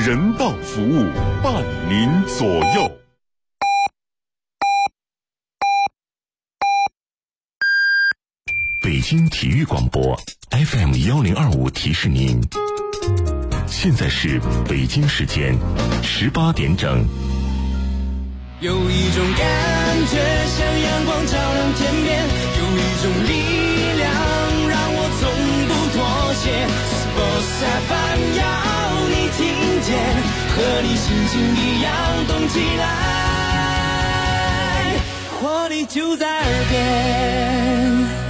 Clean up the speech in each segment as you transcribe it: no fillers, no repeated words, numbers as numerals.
人道服务，伴您左右。北京体育广播 FM1025提示您，现在是北京时间18点整。 有一种感觉像阳光照亮天边，有一种力量让我从不妥协。Sports FM 要你听见，和你心情一样动起来，活力就在耳边。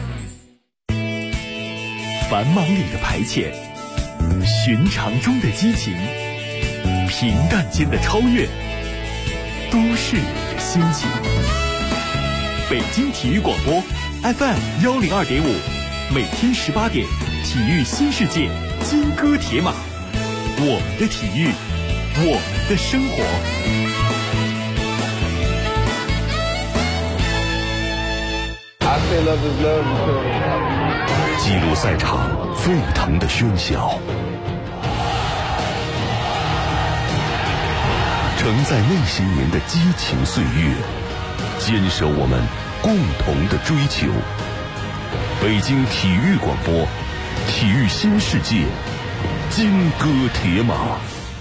繁忙里的排遣，寻常中的激情，平淡间的超越，都市里的心情。北京体育广播 FM102.5，每天18点，体育新世界，金戈铁马，我们的体育，我们的生活。 记录赛场沸腾的喧嚣，承载那些年的激情岁月，坚守我们共同的追求。北京体育广播，体育新世界，金戈铁马。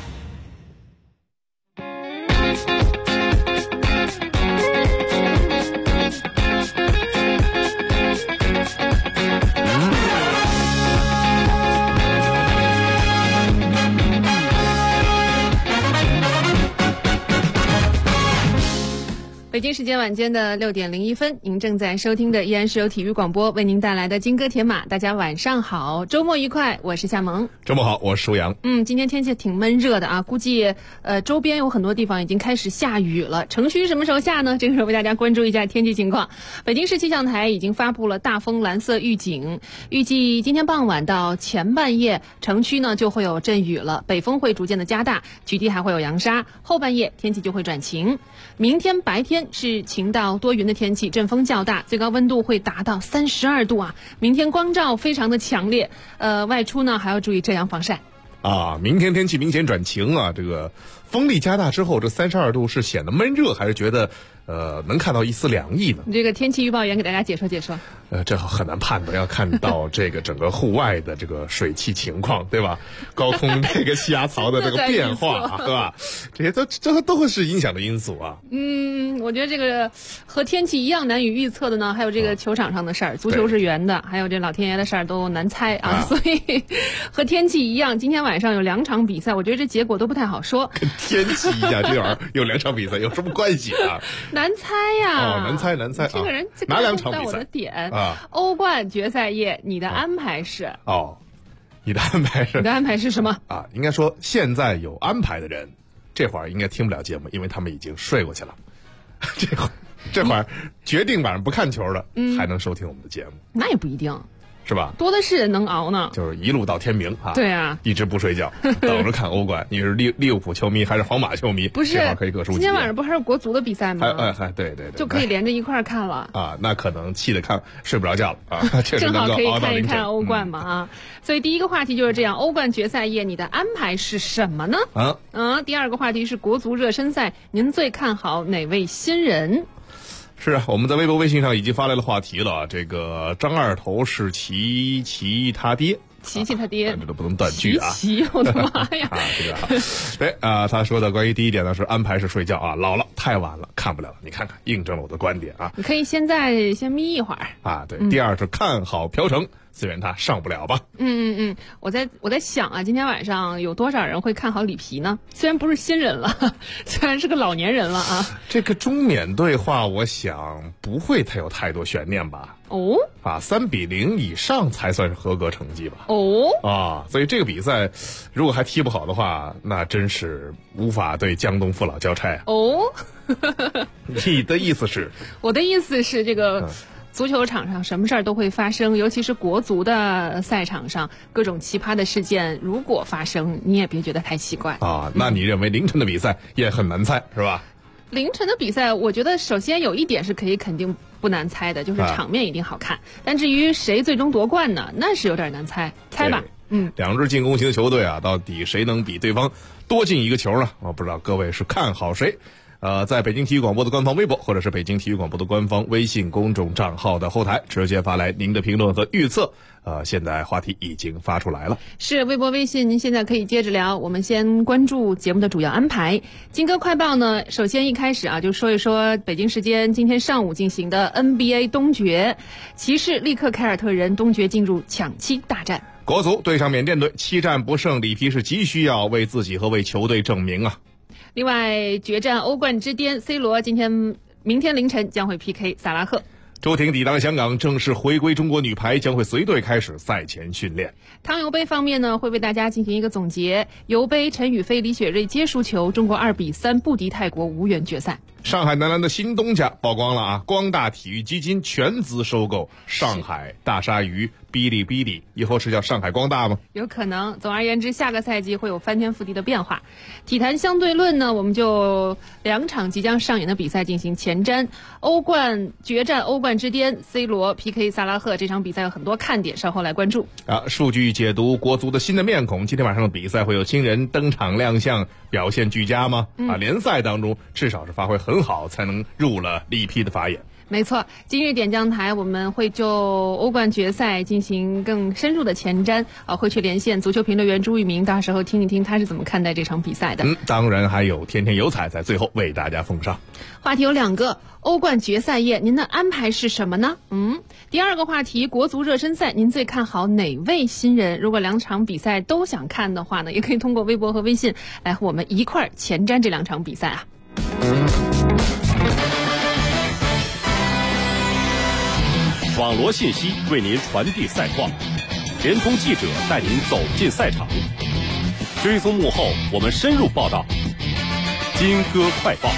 北京时间晚间的6点01分，您正在收听的依然是由体育广播为您带来的金戈铁马。大家晚上好，周末愉快，我是夏萌。 周末好，我是舒阳。 今天天气挺闷热的啊，估计周边有很多地方已经开始下雨了。城区什么时候下呢？这个时候为大家关注一下天气情况。北京市气象台已经发布了大风蓝色预警，预计今天傍晚到前半夜，城区呢就会有阵雨了，北风会逐渐的加大，局地还会有扬沙，后半夜天气就会转晴。明天白天是晴到多云的天气，阵风较大，最高温度会达到32度啊！明天光照非常的强烈，外出呢还要注意遮阳防晒。 明天天气明显转晴啊，这个风力加大之后，这32度是显得闷热，还是觉得能看到一丝凉意呢？ 这个天气预报员给大家解说解说。 这很难判断，要看到这个整个户外的这个水汽情况，对吧？高空这个气压槽的这个变化，对吧？这些都会是影响的因素啊。 我觉得这个和天气一样难以预测的呢，还有这个球场上的事儿，足球是圆的，还有这老天爷的事儿都难猜啊。所以和天气一样，今天晚上有2场比赛，我觉得这结果都不太好说。 跟天气一样，这玩意儿有2场比赛有什么关系啊？ 难猜呀！ 难猜。 这个人哪2场比赛？ 我的点欧冠决赛夜，你的安排是？ 你的安排是什么啊？应该说现在有安排的人，这会儿应该听不了节目，因为他们已经睡过去了。这会儿决定晚上不看球了，还能收听我们的节目？ 那也不一定。 是吧？ 多的是人能熬呢， 就是一路到天明啊！ 对啊， 一直不睡觉，等着看欧冠。你是利物浦球迷还是皇马球迷？ 不是， 这会儿可以各抒己见。 今天晚上不还是国足的比赛吗？ 对， 就可以连着一块看了啊！那可能气得看睡不着觉了啊！ 正好可以看一看欧冠嘛啊！所以第一个话题就是这样，欧冠决赛夜你的安排是什么呢？第二个话题是国足热身赛，您最看好哪位新人？ 是啊，我们在微博微信上已经发来了话题了。这个张二头是琪他爹， 琪他爹， 这都不能断句啊！ 我的妈呀！ 他说的关于第一点呢是安排是睡觉啊，老了太晚了看不了了。你看看，印证了我的观点啊！ 你可以现在先眯一会儿啊。对，第二是看好朴成。虽然他上不了吧。 我在想啊，今天晚上有多少人会看好里皮呢？虽然不是新人了，虽然是个老年人了啊。 这个中缅对话，我想不会有太多悬念吧。3-0以上才算是合格成绩吧。所以这个比赛如果还踢不好的话，那真是无法对江东父老交差。你的意思是？ 我的意思是这个。足球场上什么事儿都会发生，尤其是国足的赛场上，各种奇葩的事件如果发生，你也别觉得太奇怪啊。那你认为凌晨的比赛也很难猜是吧？ 凌晨的比赛，我觉得首先有一点是可以肯定不难猜的，就是场面一定好看。但至于谁最终夺冠呢，那是有点难猜，猜吧。 2支进攻型的球队啊，到底谁能比对方多进一个球呢？我不知道各位是看好谁。在北京体育广播的官方微博或者是北京体育广播的官方微信公众账号的后台直接发来您的评论和预测。现在话题已经发出来了， 是微博微信您现在可以接着聊。我们先关注节目的主要安排。金歌快报呢，首先一开始就说一说北京时间今天上午进行的 NBA 东决，骑士力克凯尔特人，东决进入抢七大战。 国足对上缅甸队7战不胜，里皮是急需要为自己和为球队证明啊。 另外，决战欧冠之巅 ，C 罗明天凌晨将会 PK 萨拉赫。 周婷抵达香港，正式回归中国女排将会随队开始赛前训练。 汤尤杯方面呢，会为大家进行一个总结。尤杯陈雨菲、李雪芮皆输球，中国2-3不敌泰国，无缘决赛。 上海男篮的新东家曝光了啊！光大体育基金全资收购上海大鲨鱼哔哩哔哩，以后是叫上海光大吗？ 有可能。总而言之，下个赛季会有翻天覆地的变化。体坛相对论呢，我们就2场即将上演的比赛进行前瞻。欧冠决战欧冠之巅 ，C 罗 PK 萨拉赫，这场比赛有很多看点，稍后来关注。 数据解读国足的新的面孔，今天晚上的比赛会有新人登场亮相，表现俱佳吗？联赛当中至少是发挥很好，才能入了里皮的法眼。 没错，今日点将台我们会就欧冠决赛进行更深入的前瞻，会去连线足球评论员朱玉明，到时候听一听他是怎么看待这场比赛的。 当然还有天天有彩在最后为大家奉上。 话题有2个，欧冠决赛夜您的安排是什么呢？第2个话题，国足热身赛您最看好哪位新人？如果2场比赛都想看的话呢，也可以通过微博和微信来和我们一块儿前瞻这2场比赛啊。 网罗信息为您传递赛况，联通记者带您走进赛场，追踪幕后我们深入报道。金歌快报。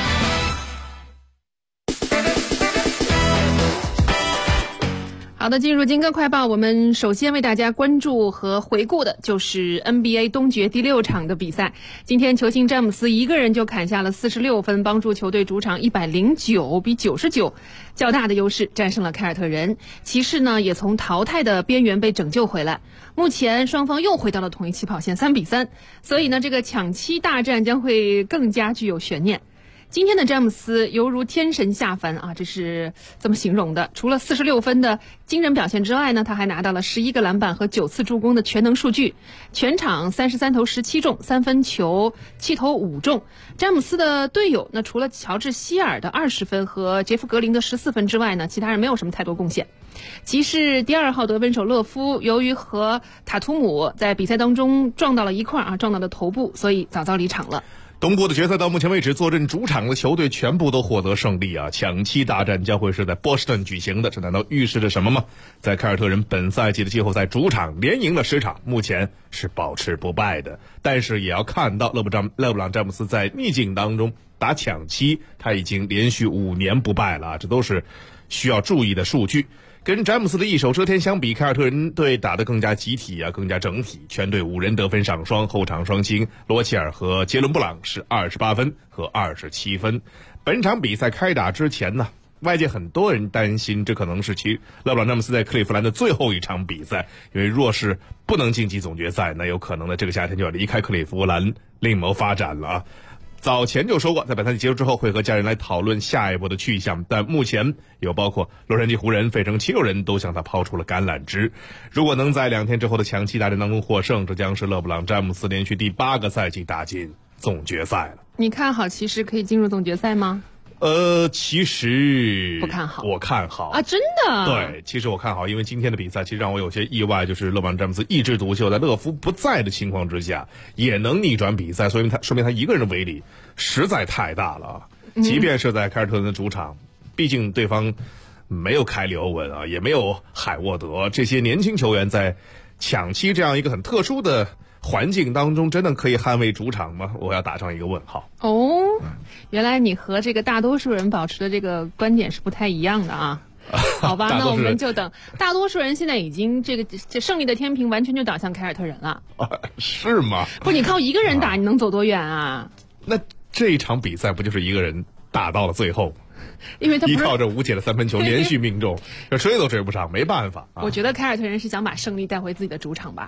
好的，进入金歌快报，我们首先为大家关注和回顾的就是 NBA 东决第6场的比赛。今天球星詹姆斯一个人就砍下了46分，帮助球队主场109比99较大的优势战胜了凯尔特人。骑士呢也从淘汰的边缘被拯救回来，目前双方又回到了同一起跑线3-3，所以呢这个抢七大战将会更加具有悬念。今天的詹姆斯犹如天神下凡啊，这是这么形容的。除了46分的惊人表现之外呢，他还拿到了11个篮板和9次助攻的全能数据，全场33投17中，3分球7投5中。詹姆斯的队友那除了乔治希尔的20分和杰夫格林的14分之外呢，其他人没有什么太多贡献。骑士第2号得分手勒夫由于和塔图姆在比赛当中撞到了一块撞到了头部，所以早早离场了。 东部的决赛到目前为止，坐镇主场的球队全部都获得胜利啊！抢七大战将会是在波士顿举行的，这难道预示着什么吗？在凯尔特人本赛季的季后赛主场连赢了10场，目前是保持不败的。但是也要看到勒布朗詹姆斯在逆境当中打抢七，他已经连续5年不败了，这都是需要注意的数据。跟詹姆斯的一手遮天相比，凯尔特人队打得更加集体更加整体，全队5人得分上双，后场双星罗齐尔和杰伦布朗是28分和27分。本场比赛开打之前呢，外界很多人担心这可能是勒布朗詹姆斯在克利夫兰的最后一场比赛，因为若是不能晋级总决赛，那有可能呢这个夏天就要离开克利夫兰另谋发展了啊。早前就说过，在本赛季结束之后会和家人来讨论下一步的去向，但目前有包括洛杉矶湖人、费城76人都向他抛出了橄榄枝。如果能在2天之后的抢七大战当中获胜，这将是勒布朗詹姆斯连续第8个赛季打进总决赛了。 你看好骑士可以进入总决赛吗？ 其实不看好， 我看好啊，真的？ 对，其实我看好，因为今天的比赛其实让我有些意外，就是勒布朗詹姆斯一枝独秀，在勒夫不在的情况之下也能逆转比赛，所以说明他一个人的威力实在太大了啊！即便是在凯尔特人的主场，毕竟对方没有凯里欧文啊，也没有海沃德这些年轻球员，在抢七这样一个很特殊的环境当中，真的可以捍卫主场吗？我要打上一个问号。 原来你和这个大多数人保持的这个观点是不太一样的啊。好吧，那我们就等。大多数人现在已经这胜利的天平完全就倒向凯尔特人了。 是吗？ 不，你靠一个人打，你能走多远啊？ 那这一场比赛不就是一个人打到了最后？ 因为他依靠着无解的3分球连续命中，追都追不上，没办法。 我觉得凯尔特人是想把胜利带回自己的主场吧。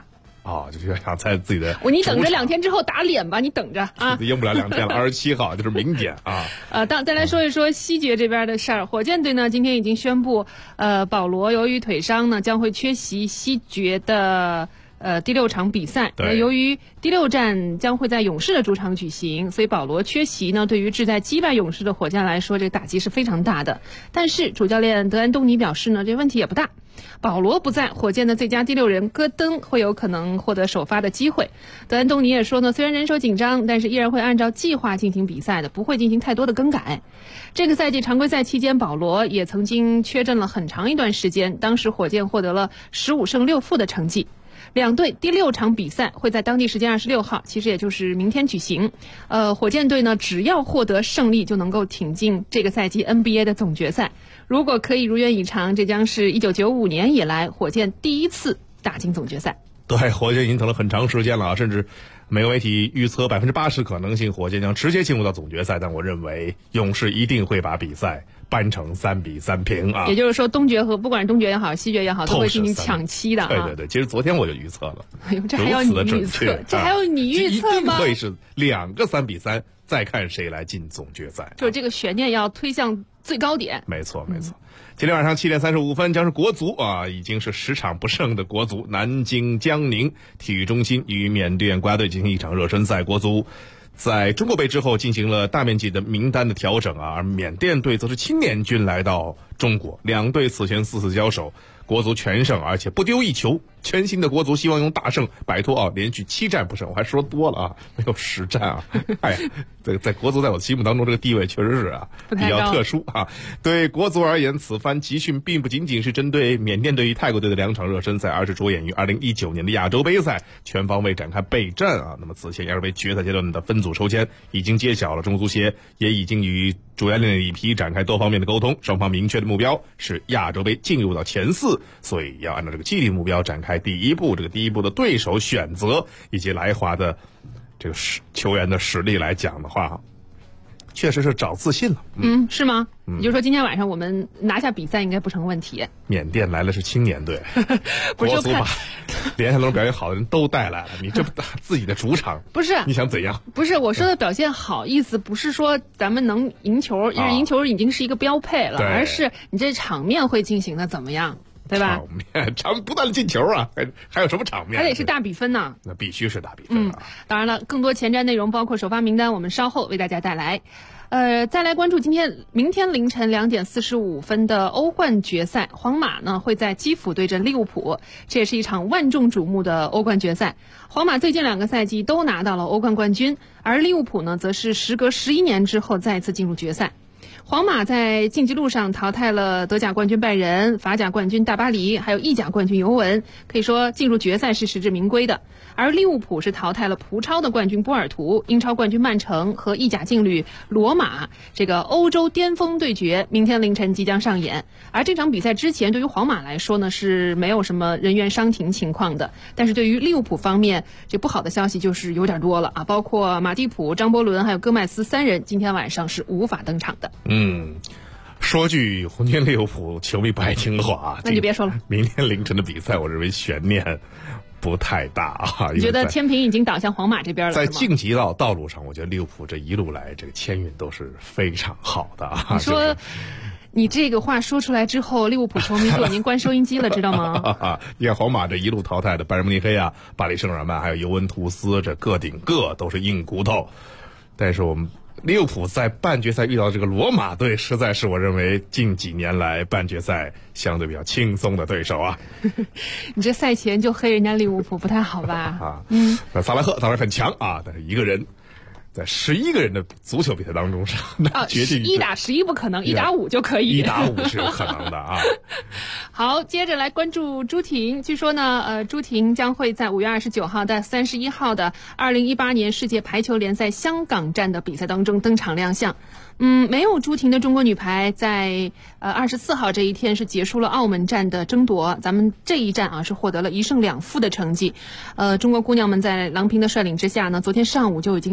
就是想在自己的你等着2天之后打脸吧，你等着啊！ 用不了2天了，27号就是明天啊。 再来说一说西决这边的事儿，火箭队呢今天已经宣布，保罗由于腿伤呢将会缺席西决的第6场比赛。由于第6战将会在勇士的主场举行，所以保罗缺席呢，对于志在击败勇士的火箭来说，这个打击是非常大的。但是主教练德安东尼表示呢，这问题也不大。保罗不在，火箭的最佳第6人戈登会有可能获得首发的机会。德安东尼也说呢，虽然人手紧张，但是依然会按照计划进行比赛的，不会进行太多的更改。这个赛季常规赛期间，保罗也曾经缺阵了很长一段时间，当时火箭获得了15胜6负的成绩。两队第6场比赛会在当地时间26号，其实也就是明天举行。火箭队呢，只要获得胜利就能够挺进这个赛季 NBA 的总决赛。如果可以如愿以偿，这将是1995年以来火箭第一次打进总决赛。 对，火箭已经等了很长时间了，甚至美国媒体预测80%可能性火箭将直接进入到总决赛，但我认为勇士一定会把比赛扳成3-3平啊！ 也就是说，东决和不管是东决也好，西决也好，都会进行抢七的啊！ 对，其实昨天我就预测了， 这还要你预测？这还要你预测吗？ 一定会是2个3-3，再看谁来进总决赛。 就是这个悬念要推向最高点。 没错。今天晚上7点35分将是国足已经是10场不胜的国足，南京江宁体育中心与缅甸国家队进行一场热身赛。国足在中国杯之后进行了大面积的名单的调整而缅甸队则是青年军来到中国，两队此前4次交手，国足全胜，而且不丢一球。全新的国足希望用大胜摆脱连续7战不胜，我还说多了没有10战在国足在我心目当中这个地位确实是比较特殊对国足而言，此番集训并不仅仅是针对缅甸队与泰国队的2场热身赛，而是着眼于2019年的亚洲杯赛，全方位展开备战那么此前亚洲杯决赛阶段的分组抽签已经揭晓了，中足协也已经与主教练里皮展开多方面的沟通，双方明确的目标是亚洲杯进入到前4，所以要按照这个既定目标展开第一步。这个第一步的对手选择以及来华的这个球员的实力来讲的话，确实是找自信了。 是吗？也就是说今天晚上我们拿下比赛应该不成问题。 缅甸来的是青年队，国足把联赛中表现好的人都带来了，你这自己的主场不是？ 你想怎样？ 不是我说的表现好，意思不是说咱们能赢球，因为赢球已经是一个标配了，而是你这场面会进行的怎么样？对吧？ 不断的进球还有什么场面？ 还得是大比分呢。 那必须是大比分当然了，更多前瞻内容包括首发名单，我们稍后为大家带来。再来关注明天凌晨2点45分的欧冠决赛，皇马呢会在基辅对阵利物浦，这也是一场万众瞩目的欧冠决赛。皇马最近2个赛季都拿到了欧冠冠军，而利物浦呢则是时隔11年之后再次进入决赛。皇马在晋级路上淘汰了德甲冠军拜仁、法甲冠军大巴黎，还有意甲冠军尤文，可以说进入决赛是实至名归的。而利物浦是淘汰了葡超的冠军波尔图、英超冠军曼城和意甲劲旅罗马，这个欧洲巅峰对决明天凌晨即将上演。而这场比赛之前对于皇马来说呢是没有什么人员伤停情况的，但是对于利物浦方面，这不好的消息就是有点多了包括马蒂普、张伯伦还有戈麦斯3人今天晚上是无法登场的。 说句红军利物浦球迷不爱听的话， 那就别说了。 明天凌晨的比赛，我认为悬念不太大你觉得天平已经倒向皇马这边了？ 在晋级道路上，我觉得利物浦这一路来这个签运都是非常好的你说，你这个话说出来之后，利物浦球迷就已经关收音机了，知道吗？ 你看皇马这一路淘汰的拜仁慕尼黑巴黎圣日耳曼还有尤文图斯，这个顶个都是硬骨头，但是我们利物浦在半决赛遇到这个罗马队，实在是我认为近几年来半决赛相对比较轻松的对手你这赛前就黑人家利物浦不太好吧？ 萨拉赫当然很强但是一个人在11个人的足球比赛当中是决定 1打11不可能，1打5就可以。 1打5是有可能的好，接着来关注朱婷。据说呢，朱婷将会在5月29号到31号的2018年世界排球联赛香港站的比赛当中登场亮相。没有朱婷的中国女排在24号这一天是结束了澳门站的争夺，咱们这一站是获得了1胜2负的成绩。中国姑娘们在郎平的率领之下呢，昨天上午就已经抵达到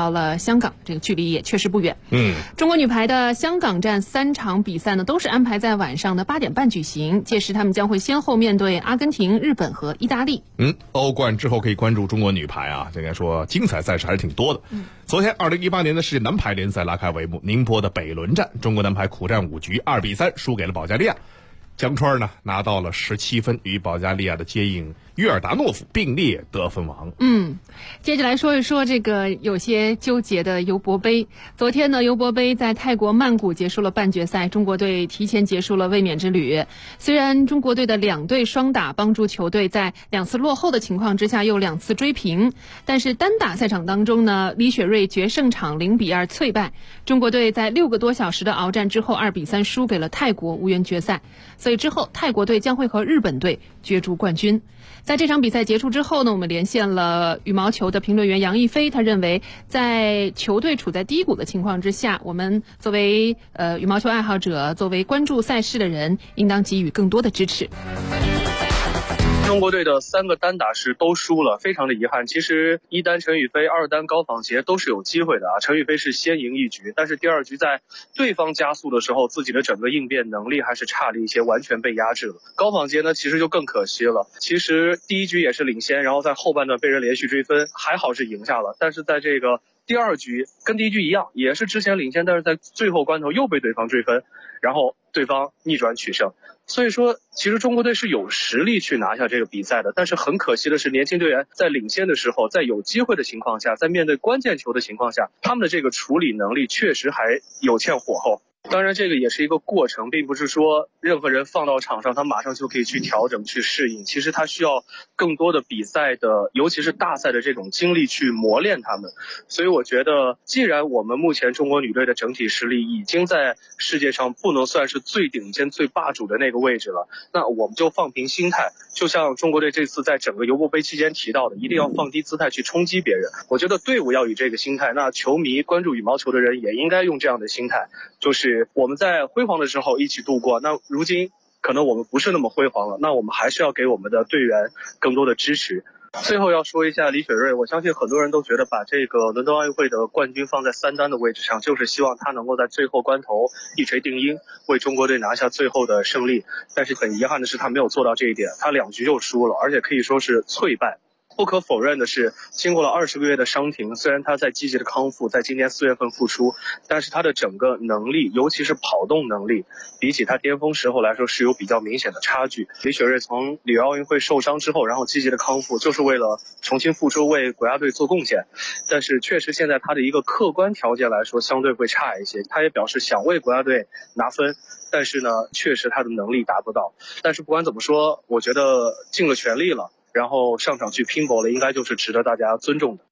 到了香港，这个距离也确实不远。中国女排的香港站3场比赛呢，都是安排在晚上的8点半举行，届时他们将会先后面对阿根廷、日本和意大利。 欧冠之后可以关注中国女排啊，应该说精彩赛事还是挺多的。昨天2018年的世界男排联赛拉开帷幕，宁波的北仑站，中国男排苦战5局，2比3输给了保加利亚。江川呢拿到了17分，与保加利亚的接应约尔达诺夫并列得分王。 接着来说一说这个有些纠结的尤伯杯。昨天呢，尤伯杯在泰国曼谷结束了半决赛，中国队提前结束了卫冕之旅。虽然中国队的2队双打帮助球队在2次落后的情况之下又2次追平，但是单打赛场当中呢，李雪芮决胜场0比2脆败，中国队在6个多小时的鏖战之后2比3输给了泰国，无缘决赛。所以之后泰国队将会和日本队角逐冠军。在这场比赛结束之后呢，我们连线了羽毛球的评论员杨一飞，他认为在球队处在低谷的情况之下，我们作为羽毛球爱好者，作为关注赛事的人，应当给予更多的支持。 中国队的3个单打是都输了，非常的遗憾。其实1单陈雨菲，2单高仿杰都是有机会的啊。陈雨菲是先赢1局，但是第2局在对方加速的时候，自己的整个应变能力还是差了一些，完全被压制了。高仿杰呢，其实就更可惜了。其实第1局也是领先，然后在后半段被人连续追分，还好是赢下了。但是在这个第2局跟第1局一样，也是之前领先，但是在最后关头又被对方追分，然后对方逆转取胜。所以说其实中国队是有实力去拿下这个比赛的，但是很可惜的是，年轻队员在领先的时候，在有机会的情况下，在面对关键球的情况下，他们的这个处理能力确实还有欠火候。当然这个也是一个过程，并不是说任何人放到场上他马上就可以去调整去适应，其实他需要更多的比赛的，尤其是大赛的这种经历去磨练他们。所以我觉得既然我们目前中国女队的整体实力已经在世界上不能算是最顶尖最霸主的那个位置了，那我们就放平心态，就像中国队这次在整个尤伯杯期间提到的，一定要放低姿态去冲击别人。我觉得队伍要以这个心态，那球迷关注羽毛球的人也应该用这样的心态，就是我们在辉煌的时候一起度过，那如今可能我们不是那么辉煌了，那我们还是要给我们的队员更多的支持。最后要说一下李雪芮，我相信很多人都觉得把这个伦敦奥运会的冠军放在3单的位置上，就是希望他能够在最后关头一锤定音，为中国队拿下最后的胜利。但是很遗憾的是，他没有做到这一点，他2局就输了，而且可以说是脆败。不可否认的是，经过了20个月的伤停，虽然他在积极的康复，在今年4月份复出，但是他的整个能力，尤其是跑动能力，比起他巅峰时候来说是有比较明显的差距。李雪芮从里约奥运会受伤之后，然后积极的康复，就是为了重新复出，为国家队做贡献。但是确实现在他的一个客观条件来说相对会差一些，他也表示想为国家队拿分，但是呢确实他的能力达不到。但是不管怎么说，我觉得尽了全力了，然后上场去拼搏了，应该就是值得大家尊重的。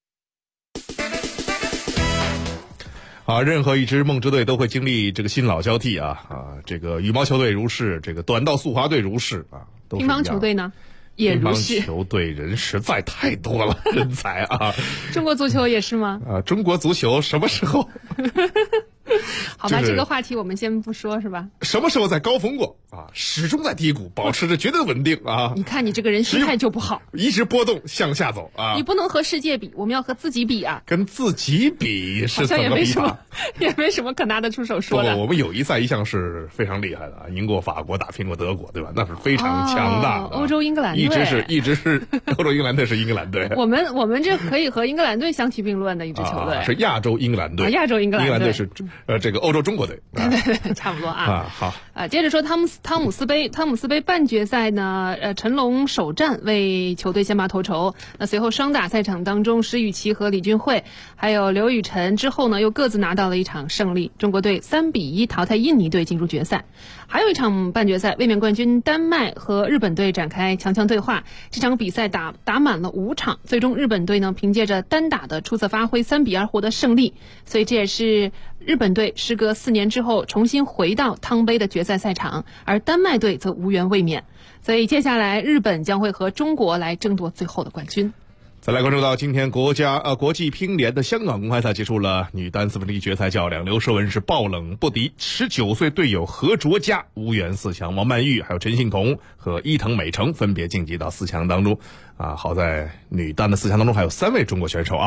任何一支梦之队都会经历这个新老交替这个羽毛球队如是，这个短道速滑队如是都是一样。 乒乓球队呢也如是。 乒乓球队人实在太多了，人才啊！ 中国足球也是吗？ 中国足球什么时候？ 好吧，这个话题我们先不说，是吧？ 什么时候在高峰过始终在低谷，保持着绝对稳定你看你这个人心态就不好， 一直波动向下走你不能和世界比，我们要和自己比跟自己比是怎么比法？ 也没什么可拿得出手说的。 我们友谊赛一向是非常厉害的赢过法国，打拼过德国，对吧？那是非常强大的欧洲英格兰队， 一直是欧洲英格兰队是英格兰队。 我们这可以和英格兰队相提并论的一支球队， 是亚洲英格兰队。 亚洲英格兰队是这个欧洲中国队。 对，差不多好接着说汤姆斯杯半决赛呢，陈龙首战为球队先拔头筹。那随后双打赛场当中，施雨琦和李俊慧还有刘雨辰之后呢，又各自拿到了一场胜利。中国队3比1淘汰印尼队进入决赛。还有一场半决赛，卫冕冠军丹麦和日本队展开强强对话。这场比赛打满了5场，最终日本队呢凭借着单打的出色发挥3比2获得胜利。所以这也是日本队时隔4年之后重新回到汤杯的决赛赛场，而丹麦队则无缘卫冕。所以接下来日本将会和中国来争夺最后的冠军。 再来关注到今天国际乒联的香港公开赛结束了女单1/4决赛较量，刘诗雯是爆冷不敌19岁队友何卓佳，无缘4强。王曼玉还有陈幸同和伊藤美诚分别晋级到4强当中好在女单的4强当中还有3位中国选手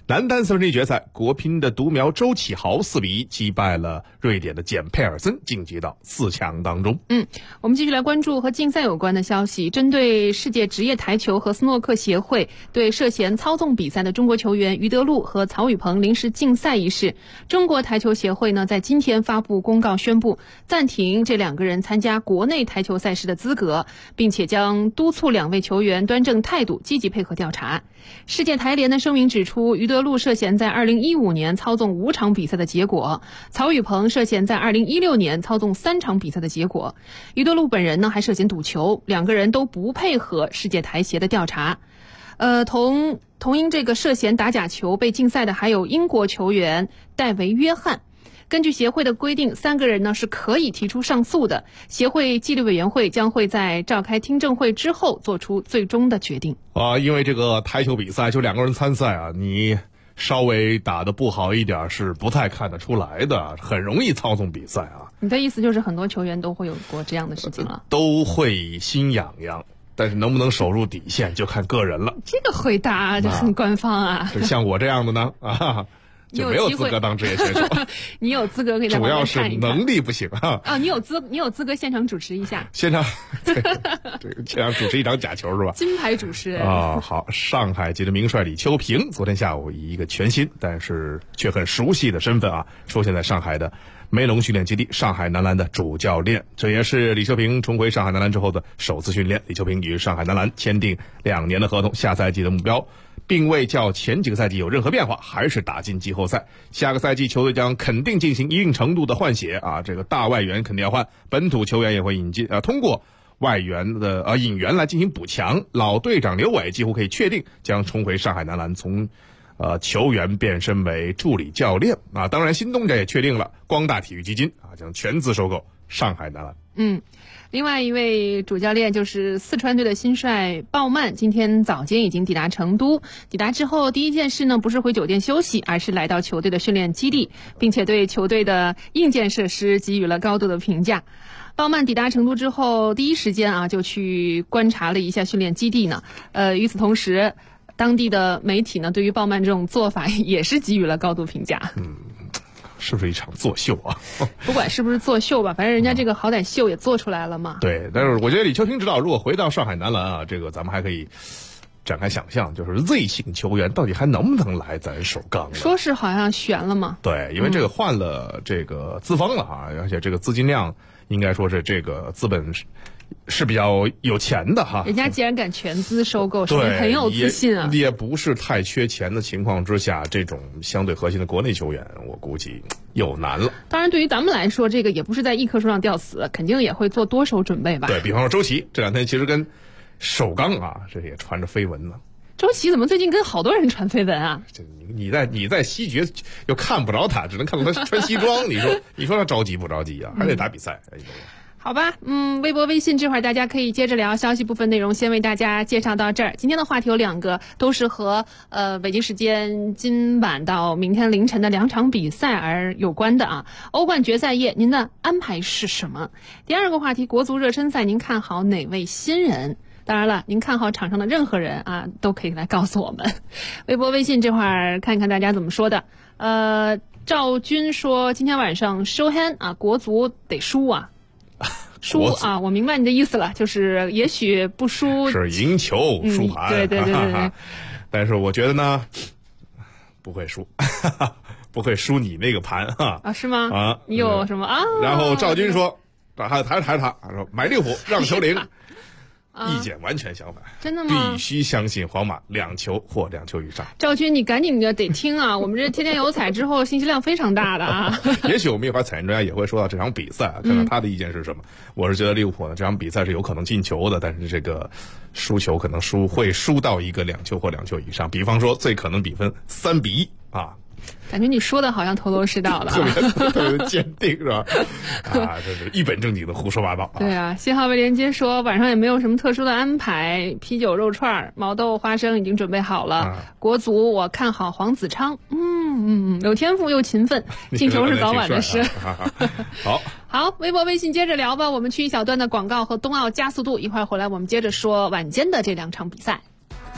男单三分之一决赛，国乒的独苗周启豪4比1击败了瑞典的简佩尔森，晋级到4强当中。 我们继续来关注和竞赛有关的消息。针对世界职业台球和斯诺克协会对涉嫌操纵比赛的中国球员于德禄和曹宇鹏临时禁赛一事，中国台球协会呢在今天发布公告，宣布暂停这2个人参加国内台球赛事的资格，并且将督促2位球员端正态度，积极配合调查。世界台联的声明指出，于德禄涉嫌在2015年操纵5场比赛的结果，曹宇鹏涉嫌在2016年操纵3场比赛的结果。于德禄本人呢还涉嫌赌球，2个人都不配合世界台协的调查。同因这个涉嫌打假球被禁赛的还有英国球员戴维·约翰。根据协会的规定，3个人呢是可以提出上诉的，协会纪律委员会将会在召开听证会之后做出最终的决定。 因为这个台球比赛就2个人参赛啊，你稍微打得不好一点是不太看得出来的，很容易操纵比赛啊。 你的意思就是很多球员都会有过这样的事情了？ 都会心痒痒，但是能不能守住底线就看个人了。 这个回答就很官方啊。 像我这样的呢就没有资格当职业选手。 你有资格可以在旁边看一看。 主要是能力不行啊。 你有资格现场主持一下。 现场主持一场假球是吧？ 金牌主持人好，上海籍的名帅李秋平昨天下午以一个全新但是却很熟悉的身份出现在上海的梅龙训练基地，上海男篮的主教练。这也是李秋平重回上海男篮之后的首次训练。李秋平与上海男篮签订2年的合同，下赛季的目标并未较前几个赛季有任何变化，还是打进季后赛。下个赛季球队将肯定进行一定程度的换血这个大外援肯定要换，本土球员也会引进通过外援的引援来进行补强。老队长刘伟几乎可以确定将重回上海男篮，从球员变身为助理教练当然新东家也确定了，光大体育基金将全资收购上海男篮。 另外一位主教练就是四川队的新帅鲍曼，今天早间已经抵达成都。抵达之后第一件事呢，不是回酒店休息，而是来到球队的训练基地，并且对球队的硬件设施给予了高度的评价。鲍曼抵达成都之后第一时间就去观察了一下训练基地呢。与此同时，当地的媒体呢对于鲍曼这种做法也是给予了高度评价。 是不是一场作秀啊？ 不管是不是作秀吧，反正人家这个好歹秀也做出来了嘛。 对，但是我觉得李秋平知道，如果回到上海男篮这个咱们还可以展开想象，就是 Z 型球员到底还能不能来咱首钢？ 说是好像悬了嘛。 对，因为这个换了这个资方了而且这个资金量应该说是这个资本是比较有钱的人家既然敢全资收购，说明很有自信啊。 也不是太缺钱的情况之下，这种相对核心的国内球员，我估计有难了。 当然，对于咱们来说，这个也不是在一棵树上吊死，肯定也会做多手准备吧。 对，比方说周琦这2天其实跟首钢这也传着绯闻呢。 周琦怎么最近跟好多人传绯闻啊？ 你在西决又看不着他，只能看到他穿西装。你说他着急不着急还得打比赛。 好吧，微博微信这会儿大家可以接着聊，消息部分内容先为大家介绍到这儿。今天的话题有2个，都是和北京时间今晚到明天凌晨的2场比赛而有关的欧冠决赛夜您的安排是什么？第2个话题，国足热身赛您看好哪位新人？当然了，您看好场上的任何人都可以来告诉我们。微博微信这会儿看看大家怎么说的。赵军说今天晚上收hand国足得输输我明白你的意思了，就是也许不输是赢球输盘。 对。 但是我觉得呢，不会输，不会输你那个盘是吗？你有什么然后赵军说，还是他说买利物浦让球0。意见完全相反。 真的吗？ 必须相信皇马2球或2球以上。 赵军，你赶紧的得听我们这天天有彩之后信息量非常大的也许我们一会儿彩人专家也会说到这场比赛看看他的意见是什么。我是觉得利物浦呢这场比赛是有可能进球的，但是这个输球可能会输到一个2球或2球以上，比方说最可能比分3比1 感觉你说的好像头头是道的特别坚定是吧？这是一本正经的胡说八道对信号未连接说晚上也没有什么特殊的安排，啤酒肉串毛豆花生已经准备好了。国足我看好黄子昌，有天赋又勤奋，进球是早晚的事好，微博微信接着聊吧，我们去一小段的广告和冬奥加速度，一会儿回来我们接着说晚间的这2场比赛。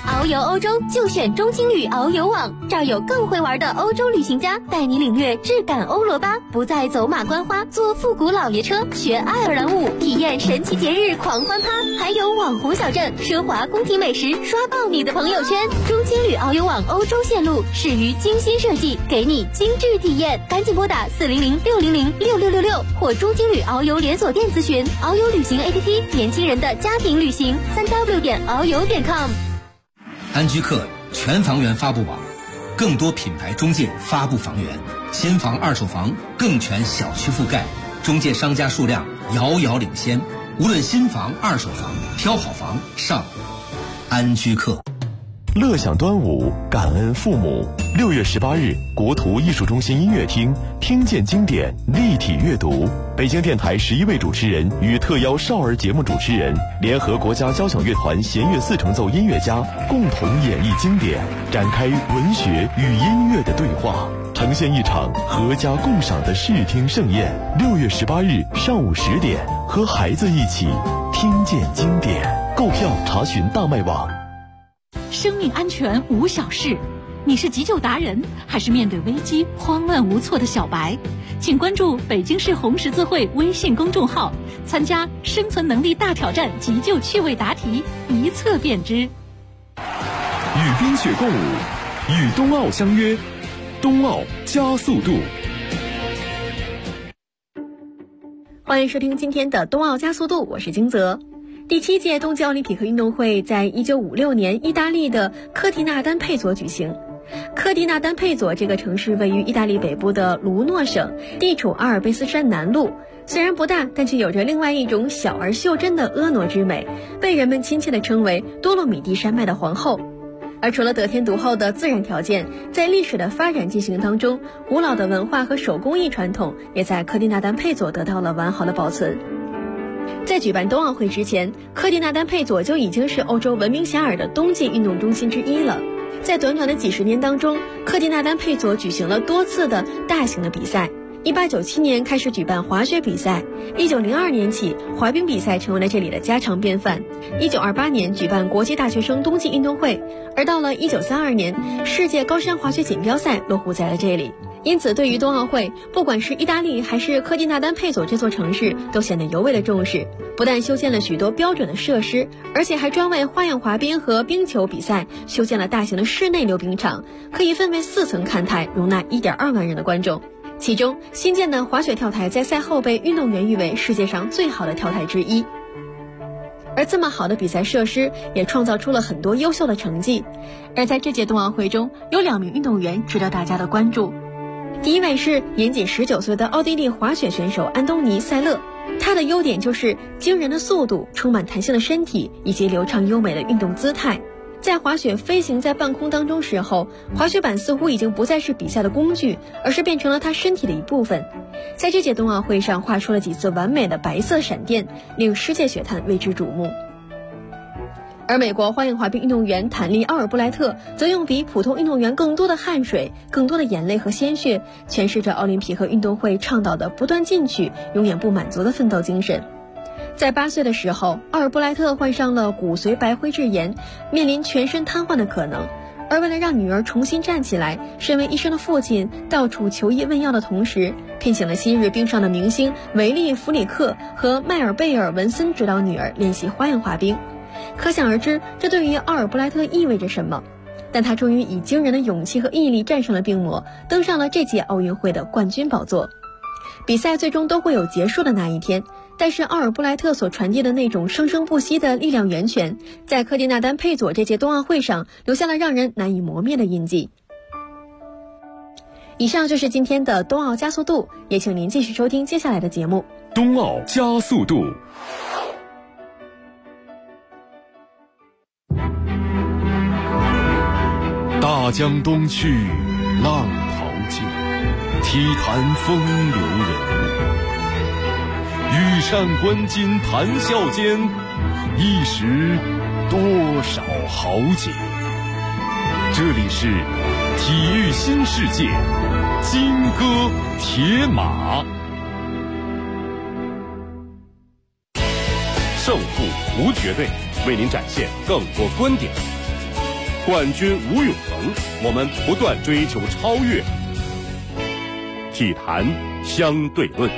遨游欧洲就选中青旅遨游网，这儿有更会玩的欧洲旅行家带你领略质感欧罗巴，不再走马观花，坐复古老爷车，学爱尔兰舞，体验神奇节日狂欢趴，还有网红小镇、奢华宫廷美食，刷爆你的朋友圈。中青旅遨游网欧洲线路始于精心设计，给你精致体验，赶紧拨打400-600-6666或中青旅遨游连锁店咨询。遨游旅行 APP， 年轻人的家庭旅行，3w.遨游.com。 安居客全房源发布网，更多品牌中介发布房源，新房二手房更全小区覆盖，中介商家数量遥遥领先。无论新房二手房，挑好房上安居客。 乐享端午，感恩父母。6月18日，国图艺术中心音乐厅，听见经典，立体阅读。北京电台11位主持人与特邀少儿节目主持人，联合国家交响乐团弦乐四重奏音乐家，共同演绎经典，展开文学与音乐的对话，呈现一场合家共赏的视听盛宴。6月18日上午10点，和孩子一起听见经典。购票查询大麦网。 生命安全无小事，你是急救达人，还是面对危机慌乱无措的小白？请关注北京市红十字会微信公众号，参加生存能力大挑战急救趣味答题，一测便知。 与冰雪共舞，与冬奥相约，冬奥加速度。 欢迎收听今天的冬奥加速度，我是金泽。第7届冬季奥林匹克运动会在1956年意大利的科蒂纳丹佩佐举行。科蒂纳丹佩佐这个城市位于意大利北部的卢诺省，地处阿尔卑斯山南麓，虽然不大，但却有着另外一种小而袖珍的婀娜之美，被人们亲切地称为多洛米蒂山脉的皇后。而除了得天独厚的自然条件，在历史的发展进行当中，古老的文化和手工艺传统也在科蒂纳丹佩佐得到了完好的保存。在举办冬奥会之前，科蒂纳丹佩佐就已经是欧洲闻名遐迩的冬季运动中心之一了。在短短的几十年当中，科蒂纳丹佩佐举行了多次的大型的比赛。1897年开始举办滑雪比赛，1902年起滑冰比赛成为了这里的家常便饭。1928年举办国际大学生冬季运动会，而到了1932年，世界高山滑雪锦标赛落户在了这里。因此，对于冬奥会，不管是意大利还是科蒂纳丹佩佐这座城市，都显得尤为的重视。不但修建了许多标准的设施，而且还专为花样滑冰和冰球比赛修建了大型的室内溜冰场，可以分为4层看台，容纳1.2万人的观众。其中，新建的滑雪跳台在赛后被运动员誉为世界上最好的跳台之一。而这么好的比赛设施也创造出了很多优秀的成绩。而在这届冬奥会中，有2名运动员值得大家的关注。第一位是年仅19岁的奥地利滑雪选手安东尼·塞勒，他的优点就是惊人的速度、充满弹性的身体以及流畅优美的运动姿态。在滑雪飞行在半空当中时候，滑雪板似乎已经不再是比赛的工具，而是变成了他身体的一部分。在这届冬奥会上画出了几次完美的白色闪电，令世界雪坛为之瞩目。而美国花样滑冰运动员坦利·奥尔布莱特则用比普通运动员更多的汗水、更多的眼泪和鲜血，诠释着奥林匹克运动会倡导的不断进取、永远不满足的奋斗精神。在8岁的时候，奥尔布莱特患上了骨髓白灰质炎，面临全身瘫痪的可能。而为了让女儿重新站起来，身为医生的父亲到处求医问药的同时，聘请了昔日冰上的明星维利·弗里克和迈尔贝尔·文森指导女儿练习花样滑冰。可想而知，这对于奥尔布莱特意味着什么。但他终于以惊人的勇气和毅力战胜了病魔，登上了这届奥运会的冠军宝座。比赛最终都会有结束的那一天，但是奥尔布莱特所传递的那种生生不息的力量源泉，在科蒂纳丹佩佐这届冬奥会上留下了让人难以磨灭的印记。以上就是今天的冬奥加速度，也请您继续收听接下来的节目。 冬奥加速度。大江东去，浪淘尽，体坛风流人物。羽扇纶巾谈笑间，一时多少豪杰。这里是体育新世界，金戈铁马。胜负无绝对，为您展现更多观点。 冠军无永恒，我们不断追求超越。体坛相对论。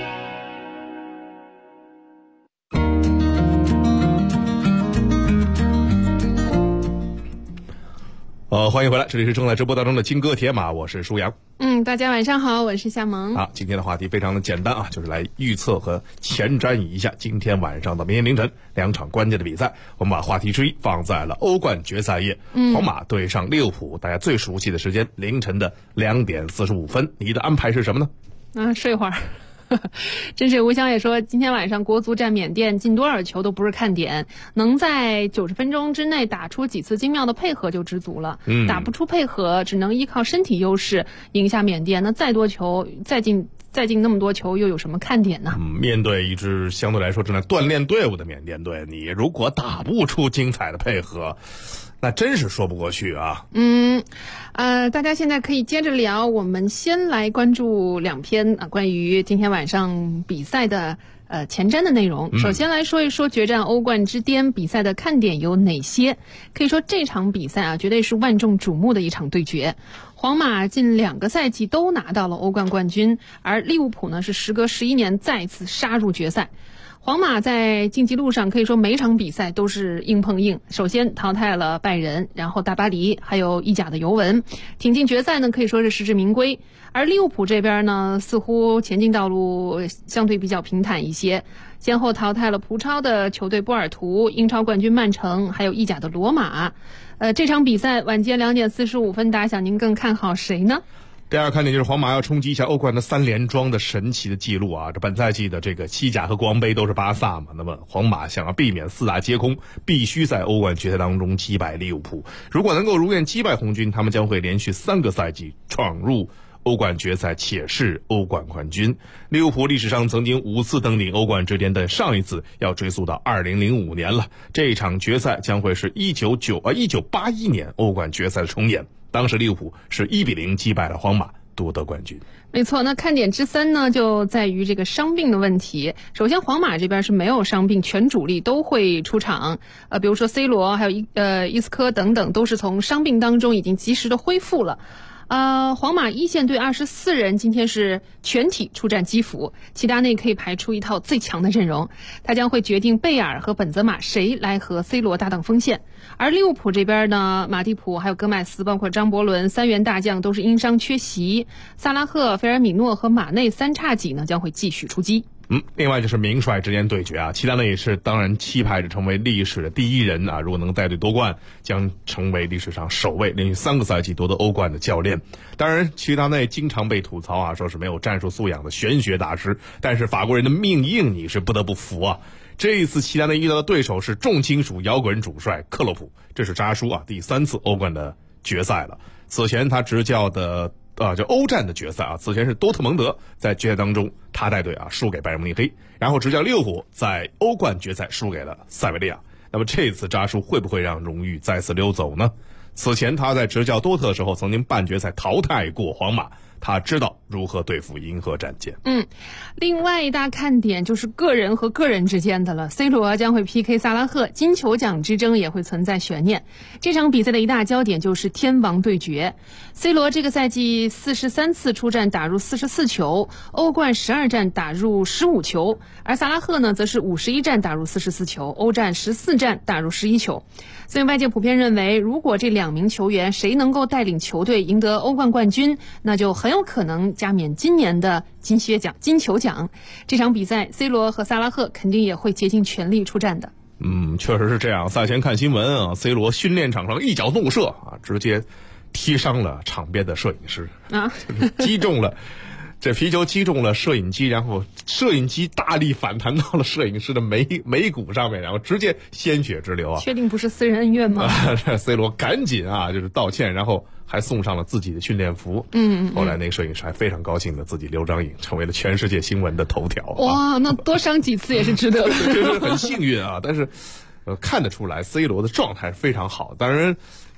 欢迎回来，这里是正在直播当中的金戈铁马，我是舒阳。 大家晚上好，我是夏萌。 好，今天的话题非常的简单啊，就是来预测和前瞻一下今天晚上到明天凌晨2场关键的比赛。我们把话题之一放在了欧冠决赛夜，皇马对上利物浦，大家最熟悉的时间，凌晨的2点45分。你的安排是什么呢？睡会儿。真水无香也说，今天晚上国足战缅甸进多少球都不是看点，能在90分钟之内打出几次精妙的配合就知足了。打不出配合，只能依靠身体优势赢下缅甸，那再多球再进那么多球又有什么看点呢？ 面对一支相对来说正在锻炼队伍的缅甸队，你如果打不出精彩的配合，那真是说不过去啊。 大家现在可以接着聊，我们先来关注2篇关于今天晚上比赛的前瞻的内容。首先来说一说决战欧冠之巅比赛的看点有哪些。可以说这场比赛绝对是万众瞩目的一场对决。皇马近2个赛季都拿到了欧冠冠军，而利物浦呢是时隔11年再次杀入决赛。皇马在晋级路上可以说每场比赛都是硬碰硬，首先淘汰了拜仁，然后大巴黎，还有意甲的尤文，挺进决赛呢可以说是实至名归。而利物浦这边呢，似乎前进道路相对比较平坦一些，先后淘汰了葡超的球队波尔图、英超冠军曼城，还有意甲的罗马。这场比赛晚间2点45分打响，您更看好谁呢？ 第二看点就是皇马要冲击一下欧冠的3连庄的神奇的记录啊！这本赛季的这个西甲和国王杯都是巴萨嘛，那么皇马想要避免4大皆空，必须在欧冠决赛当中击败利物浦。如果能够如愿击败红军，他们将会连续3个赛季闯入欧冠决赛，且是欧冠冠军。利物浦历史上曾经5次登顶欧冠之巅，但上一次要追溯到2005年了。这场决赛将会是1981年欧冠决赛的重演。当时利物浦是1-0击败了皇马，夺得冠军。 没错，那看点之3呢，就在于这个伤病的问题。首先，皇马这边是没有伤病，全主力都会出场。比如说 C 罗，还有伊斯科等等，都是从伤病当中已经及时的恢复了。皇马一线队24人今天是全体出战基辅，齐达内可以排出一套最强的阵容，他将会决定贝尔和本泽马谁来和 C 罗搭档锋线。而利物浦这边呢，马蒂普还有戈麦斯，包括张伯伦3员大将都是因伤缺席，萨拉赫、菲尔米诺和马内3叉戟呢将会继续出击。 另外就是名帅之间对决啊，齐达内也是当然期盼着成为历史的第1人啊，如果能带队夺冠，将成为历史上首位连续3个赛季夺得欧冠的教练。当然，齐达内经常被吐槽啊，说是没有战术素养的玄学大师，但是法国人的命硬你是不得不服啊。这一次齐达内遇到的对手是重金属摇滚主帅克洛普，这是扎叔第3次欧冠的决赛了。此前他执教的就欧战的决赛啊，此前是多特蒙德在决赛当中他带队输给拜仁慕尼黑，然后执教利物浦在欧冠决赛输给了塞维利亚。那么这次扎叔会不会让荣誉再次溜走呢？此前他在执教多特的时候曾经半决赛淘汰过皇马，他知道如何对付银河战舰。 另外一大看点就是个人和个人之间的了。C 罗将会 PK 萨拉赫，金球奖之争也会存在悬念。这场比赛的一大焦点就是天王对决。C 罗这个赛季43次出战打入44球，欧冠12战打入15球，而萨拉赫呢则是51战打入44球，欧战14战打入11球。所以外界普遍认为，如果这2名球员谁能够带领球队赢得欧冠冠军，那就很有可能加冕今年的金球奖。这场比赛 C 罗和萨拉赫肯定也会竭尽全力出战的。 确实是这样。赛前看新闻啊 ，C 罗训练场上一脚怒射直接踢伤了场边的摄影师就是击中了这皮球击中了摄影机，然后摄影机大力反弹到了摄影师的眉骨上面，然后直接鲜血直流确定不是私人恩怨吗 ？C 罗赶紧就是道歉，然后还送上了自己的训练服。后来那个摄影师还非常高兴的自己留张影，成为了全世界新闻的头条。 哇，那多伤几次也是值得的。 这是很幸运啊，但是看得出来 C 罗的状态非常好。当然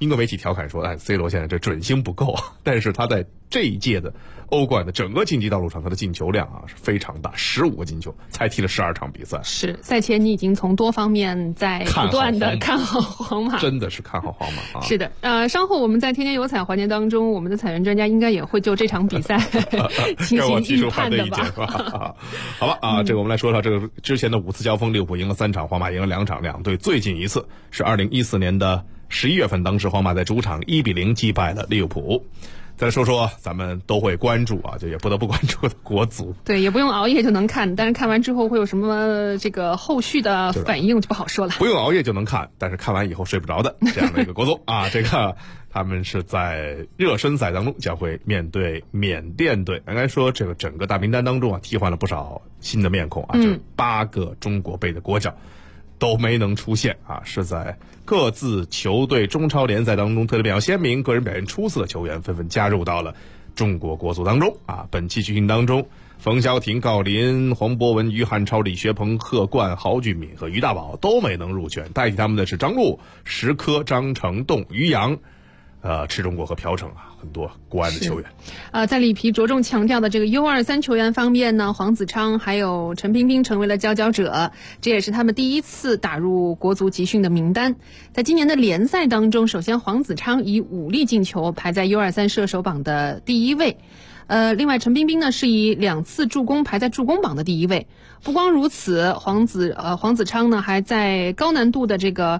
英国媒体调侃说，C 罗现在这准星不够啊，但是他在这一届的欧冠的整个竞技道路上，他的进球量啊是非常大，15个进球，才踢了12场比赛。 是赛前你已经从多方面在不断的看好皇马， 真的是看好皇马啊。 是的，稍后我们在天天有彩环节当中，我们的彩员专家应该也会就这场比赛进行预判的吧？ 好吧啊，这个我们来说说这个之前的5次交锋，利物浦赢了3场，皇马赢了2场，两队最近一次是2014年的11月份，当时皇马在主场1-0击败了利物浦。再来说说咱们都会关注啊，就也不得不关注的国足。 对，也不用熬夜就能看，但是看完之后会有什么这个后续的反应就不好说了。 不用熬夜就能看，但是看完以后睡不着的这样的一个国足啊，这个他们是在热身赛当中将会面对缅甸队。应该说这个整个大名单当中啊，替换了不少新的面孔啊，就是8个中国杯的国脚都没能出现啊，是在各自球队中超联赛当中特别表现鲜明、个人表现出色的球员纷纷加入到了中国国足当中啊。本期集训当中，冯潇霆、郜林、黄博文、于汉超、李学鹏、贺冠、郝俊敏和于大宝都没能入选，代替他们的是张路、石科、张成栋、于洋、池忠国和朴成啊，很多国安的球员。 在里皮着重强调的这个 U23 球员方面呢，黄子昌还有陈彬彬成为了佼佼者，这也是他们第一次打入国足集训的名单。在今年的联赛当中，首先黄子昌以5粒进球排在 U23 射手榜的第1位。另外陈彬彬呢是以2次助攻排在助攻榜的第1位。不光如此，黄子昌呢还在高难度的这个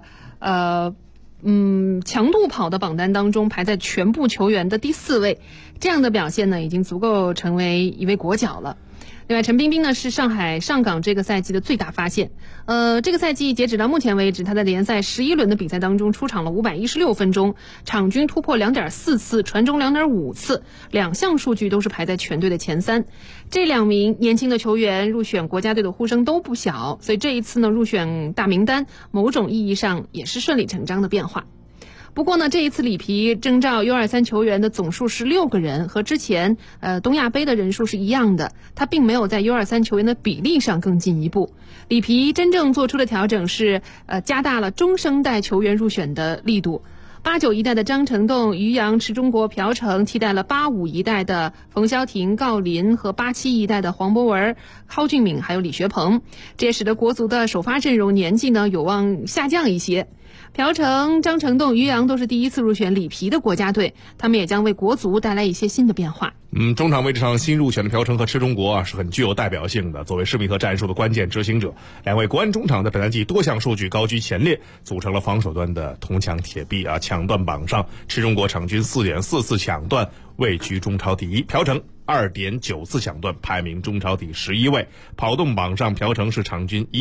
强度跑的榜单当中排在全部球员的第4位，这样的表现呢已经足够成为一位国脚了。另外陈彬彬呢是上海上港这个赛季的最大发现，这个赛季截止到目前为止，他在联赛11轮的比赛当中出场了516分钟，场均突破 2.4 次，传中 2.5 次，2项数据都是排在全队的前3。这2名年轻的球员入选国家队的呼声都不小，所以这一次呢入选大名单，某种意义上也是顺理成章的变化。不过呢，这一次里皮征召 U23 球员的总数是6个人，和之前东亚杯的人数是一样的，他并没有在 U23 球员的比例上更进一步。里皮真正做出的调整是加大了中生代球员入选的力度。89一代的张成栋、于洋、池忠国、朴成替代了85一代的冯潇霆、郜林和87一代的黄博文、郝俊敏还有李学鹏，这也使得国足的首发阵容年纪呢有望下降一些。朴成、张成栋、于洋都是第一次入选里皮的国家队，他们也将为国足带来一些新的变化。 中场位置上新入选的朴成和池忠国啊，是很具有代表性的。作为施密特战术的关键执行者，两位国安中场在本赛季多项数据高居前列，组成了防守端的铜墙铁壁啊。抢断榜上，池忠国场均 4.4 次抢断，位居中超第1；朴成2.9 次抢断，排名中超第11位。跑动榜上，朴成是场均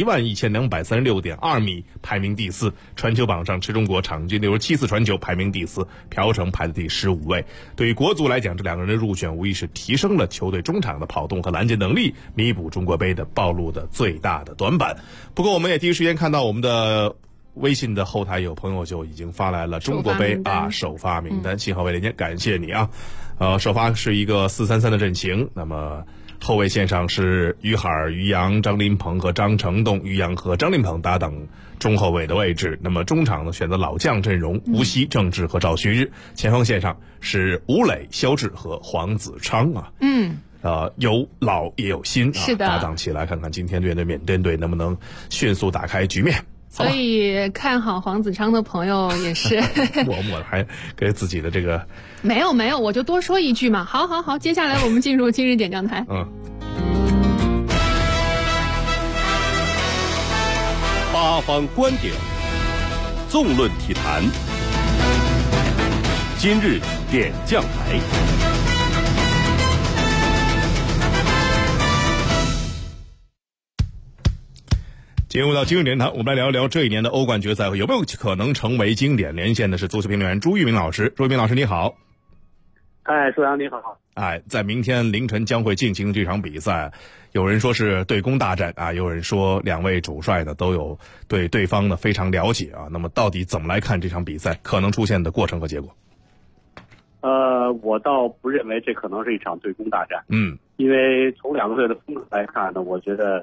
11236.2米，排名第4；传球榜上，池忠国场均67次传球，排名第4；朴成排在第15位。对于国足来讲，这2个人的入选无疑是提升了球队中场的跑动和拦截能力，弥补中国杯的暴露的最大的短板。不过我们也第一时间看到我们的微信的后台有朋友就已经发来了中国杯首发名单，幸好为连接，感谢你啊。首发是一个4-3-3的阵型，那么后卫线上是于海、于洋、张琳芃和张成栋，于洋和张琳芃搭档中后卫的位置。那么中场呢选择老将阵容，吴曦、郑智和赵旭日。前锋线上是吴磊、肖智和黄子昌啊。有老也有新啊， 是的， 搭档起来看看今天面对缅甸队能不能迅速打开局面。 所以看好黄子昌的朋友也是默默的还给自己的这个没有，我就多说一句嘛。好，接下来我们进入今日点将台。 八方观点，纵论体坛，今日点将台。进入到今日点谈，我们来聊一聊这一年的欧冠决赛有没有可能成为经典。连线的是足球评论员朱玉明老师。朱玉明老师你好。 朱阳你好。 在明天凌晨将会进行这场比赛，有人说是对攻大战啊，有人说2位主帅呢都有对对方呢非常了解啊。那么到底怎么来看这场比赛可能出现的过程和结果？ 我倒不认为这可能是一场对攻大战。 因为从2个队的风格来看呢，我觉得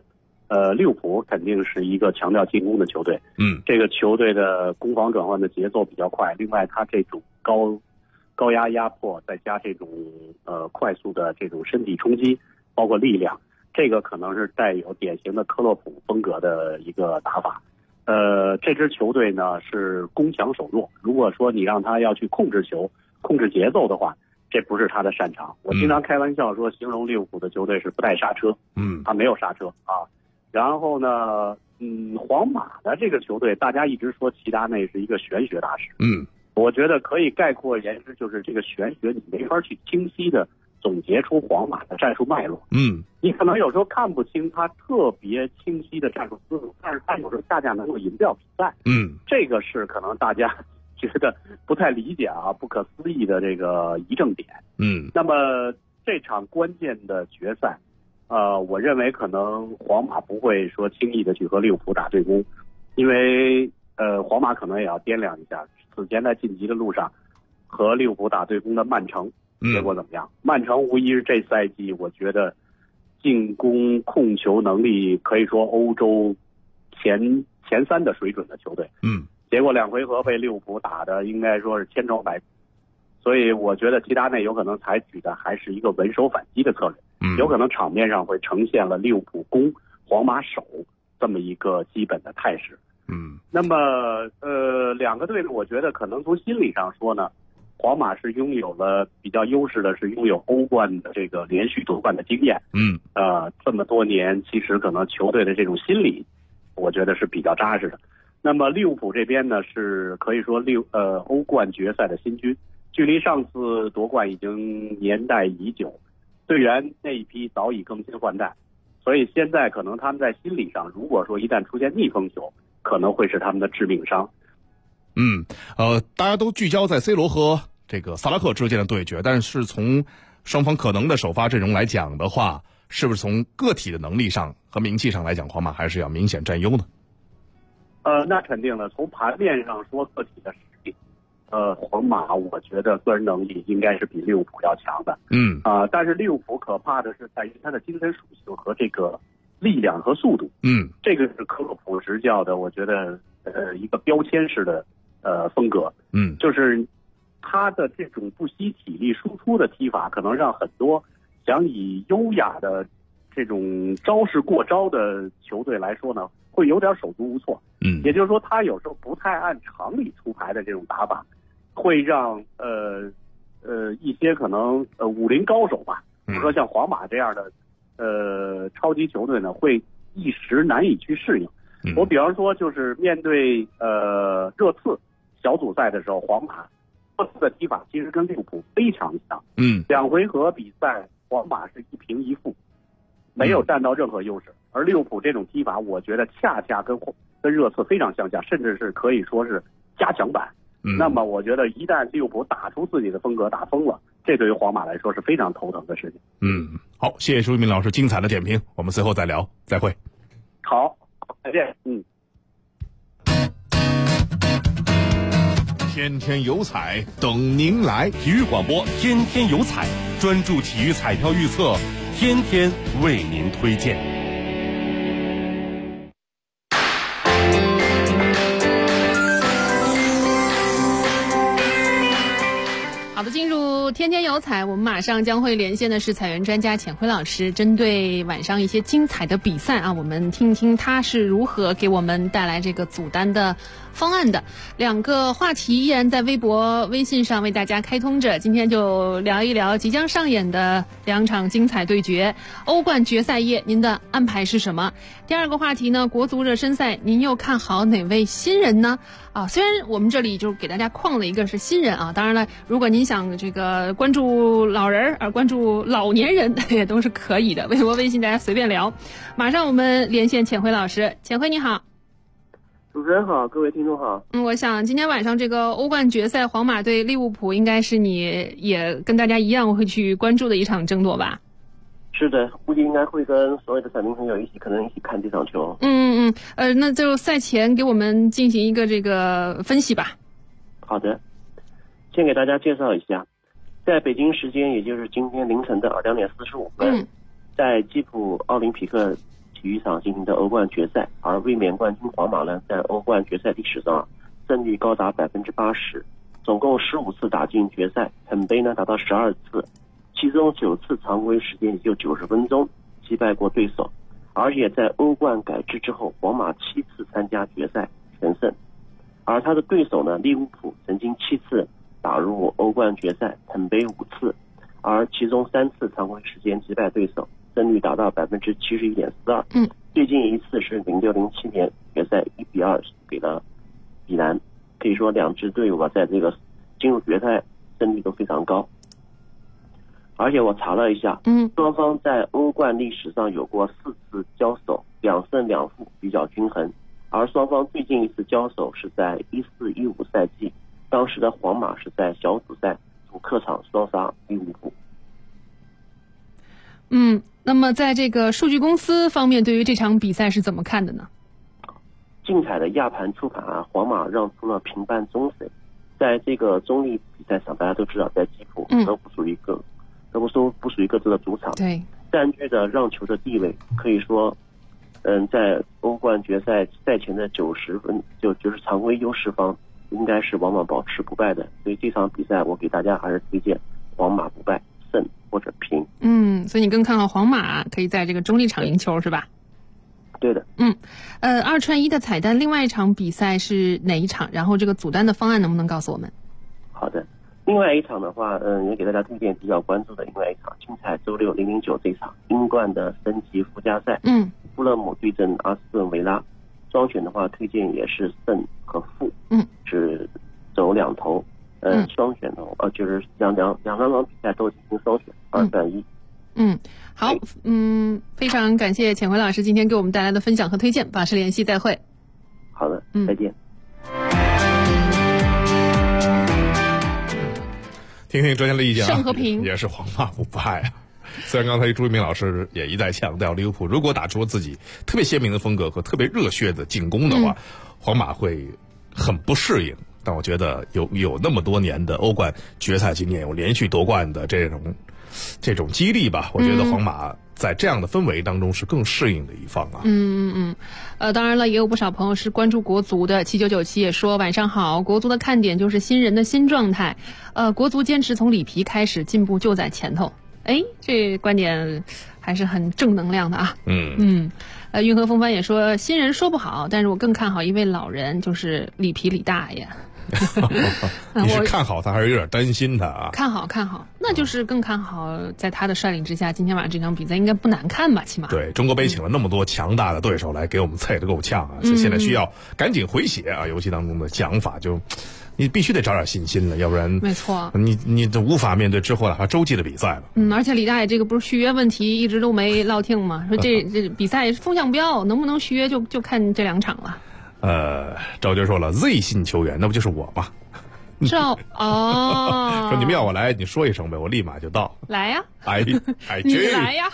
利物浦肯定是一个强调进攻的球队，这个球队的攻防转换的节奏比较快，另外他这种高压压迫，再加这种快速的这种身体冲击，包括力量，这个可能是带有典型的克洛普风格的一个打法。这支球队呢是攻强守弱，如果说你让他要去控制球、控制节奏的话，这不是他的擅长。我经常开玩笑说，形容利物浦的球队是不带刹车，他没有刹车啊。然后呢，皇马的这个球队，大家一直说齐达内是一个玄学大师，我觉得可以概括言之，就是这个玄学你没法去清晰的总结出皇马的战术脉络，你可能有时候看不清他特别清晰的战术思路，但是他有时候恰恰能够赢掉比赛，这个是可能大家觉得不太理解啊，不可思议的这个疑正点。那么这场关键的决赛，我认为可能皇马不会说轻易的去和利物浦打对攻，因为皇马可能也要掂量一下此前在晋级的路上和利物浦打对攻的曼城结果怎么样。曼城无疑是这赛季我觉得进攻控球能力可以说欧洲前三的水准的球队，结果2回合被利物浦打的应该说是千疮百孔，所以我觉得齐达内有可能采取的还是一个稳守反击的策略，有可能场面上会呈现了利物浦攻皇马守这么一个基本的态势。那么两个队呢，我觉得可能从心理上说呢，皇马是拥有了比较优势的，是拥有欧冠的这个连续夺冠的经验。这么多年，其实可能球队的这种心理，我觉得是比较扎实的。那么利物浦这边呢，是可以说欧冠决赛的新军，距离上次夺冠已经年代已久，队员那一批早已更新换代，所以现在可能他们在心理上，如果说一旦出现逆风球，可能会是他们的致命伤。 大家都聚焦在 C 罗和这个萨拉赫之间的对决，但是从双方可能的首发阵容来讲的话，是不是从个体的能力上和名气上来讲，皇马还是要明显占优呢？ 那肯定的，从盘面上说个体的实力，皇马我觉得个人能力应该是比利物浦要强的。但是利物浦可怕的是在于他的精神属性和这个力量和速度。这个是克洛普执教的，我觉得一个标签式的风格。就是他的这种不惜体力输出的踢法，可能让很多想以优雅的这种招式过招的球队来说呢，会有点手足无措。也就是说，他有时候不太按常理出牌的这种打法，会让一些可能武林高手吧，比如说像皇马这样的超级球队呢，会一时难以去适应。我比方说，就是面对热刺小组赛的时候，皇马热刺的踢法其实跟利物浦非常像。2回合比赛，皇马是1平1负，没有占到任何优势。而利物浦这种踢法，我觉得恰恰跟热刺非常相像，甚至是可以说是加强版。那么我觉得一旦利物浦打出自己的风格，打疯了，这对于皇马来说是非常头疼的事情。 好，谢谢舒一鸣老师精彩的点评，我们随后再聊，再会。 好，再见。 天天有彩等您来， 体育广播天天有彩，专注体育彩票预测，天天为您推荐。 好的，进入天天有彩，我们马上将会连线的是彩源专家浅辉老师，针对晚上一些精彩的比赛啊，我们听听他是如何给我们带来这个组单的方案的。2个话题依然在微博、微信上为大家开通着，今天就聊一聊即将上演的2场精彩对决。欧冠决赛夜，您的安排是什么？第2个话题呢，国足热身赛，您又看好哪位新人呢？虽然我们这里就给大家框了一个是新人啊，当然了，如果您想这个关注老人关注老年人也都是可以的，微博微信大家随便聊。马上我们连线浅辉老师，浅辉你好。 主持人好，各位听众好。 我想今天晚上这个欧冠决赛，皇马对利物浦应该是你也跟大家一样会去关注的一场争夺吧？ 是的，估计应该会跟所有的彩民朋友可能一起看这场球。 那就赛前给我们进行一个这个分析吧。 好的，先给大家介绍一下，在北京时间，也就是今天凌晨的2点45分，在基辅奥林匹克体育场进行的欧冠决赛，而卫冕冠军皇马呢，在欧冠决赛历史上胜率高达80%，总共15次打进决赛，捧杯呢达到12次，其中9次常规时间也就90分钟，击败过对手。而且在欧冠改制之后，皇马7次参加决赛全胜，而他的对手呢，利物浦曾经7次打入欧冠决赛，捧杯5次，而其中3次常规时间击败对手，胜率达到71.42%。最近一次是06-07年决赛1-2给了米兰，可以说两支队伍在这个进入决赛胜率都非常高。而且我查了一下，双方在欧冠历史上有过4次交手，2胜2负，比较均衡。而双方最近一次交手是在14-15赛季，当时的皇马是在小组赛主客场双杀利物浦。 那么在这个数据公司方面，对于这场比赛是怎么看的呢？ 竞彩的亚盘出盘皇马让出了平半中水。在这个中立比赛上，大家都知道，在吉普都不属于各自的主场， 对， 占据着让球的地位，可以说，在欧冠决赛赛前的90分就是常规优势方，应该是往往保持不败的。所以这场比赛我给大家还是推荐皇马不败，胜或者平。 所以你更看好皇马可以在这个中立场赢球是吧？ 对的。 2串1的彩蛋，另外一场比赛是哪一场？然后这个组单的方案能不能告诉我们？ 好的。另外一场的话，也给大家推荐比较关注的另外一场，竞彩周6009这场英冠的升级附加赛，富勒姆对阵阿斯顿维拉，双选的话推荐也是胜和负，只走2头，双选的就是两场比赛都进行双选2-3-1。 好，非常感谢浅回老师今天给我们带来的分享和推荐，保持联系，再会。 好的，再见。 听听专家的意见胜和平也是皇马不败啊。虽然刚才朱一鸣老师也一再强调，利物浦如果打出自己特别鲜明的风格和特别热血的进攻的话，皇马会很不适应。但我觉得有那么多年的欧冠决赛经验，有连续夺冠的这种激励吧，我觉得皇马在这样的氛围当中是更适应的一方啊。 当然了，也有不少朋友是关注国足的。7997也说晚上好，国足的看点就是新人的新状态。国足坚持从里皮开始，进步就在前头。这观点还是很正能量的啊。运河风帆也说新人说不好，但是我更看好一位老人，就是里皮李大爷。 你是看好他还是有点担心他啊？ 看好，那就是更看好在他的率领之下，今天晚上这场比赛应该不难看吧？起码对，中国杯请了那么多强大的对手来给我们菜得够呛啊，所以现在需要赶紧回血啊！游戏当中的想法就你必须得找点信心了，要不然没错， 你都无法面对之后哪怕洲际的比赛了。 而且李大爷这个不是续约问题一直都没落定吗？说这比赛风向标能不能续约就看这2场了。 赵军说了 Z 信球员那不就是我吗？说你们要我来你说一声呗，我立马就到。 来呀， 你来呀。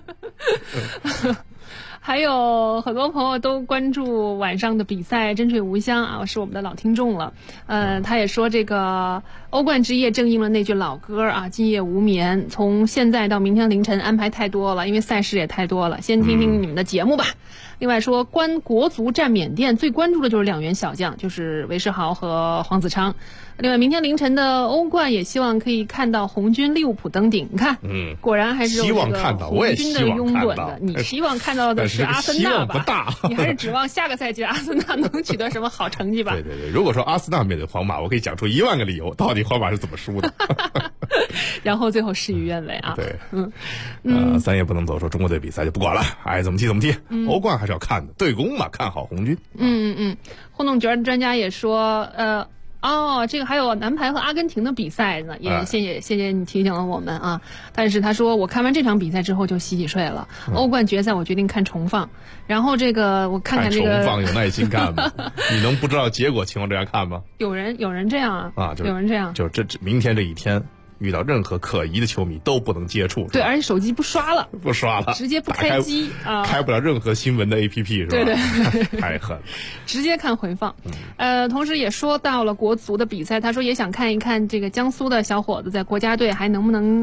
还有很多朋友都关注晚上的比赛，真水无香啊，是我们的老听众了。他也说这个欧冠之夜正应了那句老歌啊，今夜无眠。从现在到明天凌晨安排太多了，因为赛事也太多了，先听听你们的节目吧。另外说，关国足战缅甸最关注的就是2员小将，就是韦世豪和黄子昌。另外明天凌晨的欧冠也希望可以看到红军利物浦登顶。你看，果然还是有这个红军的拥趸的。你希望看到的是阿森纳吧？你还是指望下个赛季阿森纳能取得什么好成绩吧？ 对，如果说阿森纳面对皇马，我可以讲出1万个理由，到底皇马是怎么输的。 然后最后事与愿违啊。 对，咱也不能走说中国队比赛就不管了，爱怎么踢怎么踢，欧冠还是要看的，对攻嘛，看好红军。 互动角专家也说，这个还有南排和阿根廷的比赛呢，也谢谢你提醒了我们啊。但是他说我看完这场比赛之后就洗睡了，欧冠决赛我决定看重放。然后这个我看这个重放有耐心看吗？你能不知道结果情况这样看吗？ 有人这样啊，有人这样， 就这明天这一天。遇到任何可疑的球迷都不能接触， 对，而且手机不刷了，直接不开机啊， 开不了任何新闻的 APP 是吧？ 对， 太狠了， 直接看回放。同时也说到了国足的比赛，他说也想看一看这个江苏的小伙子在国家队还能不能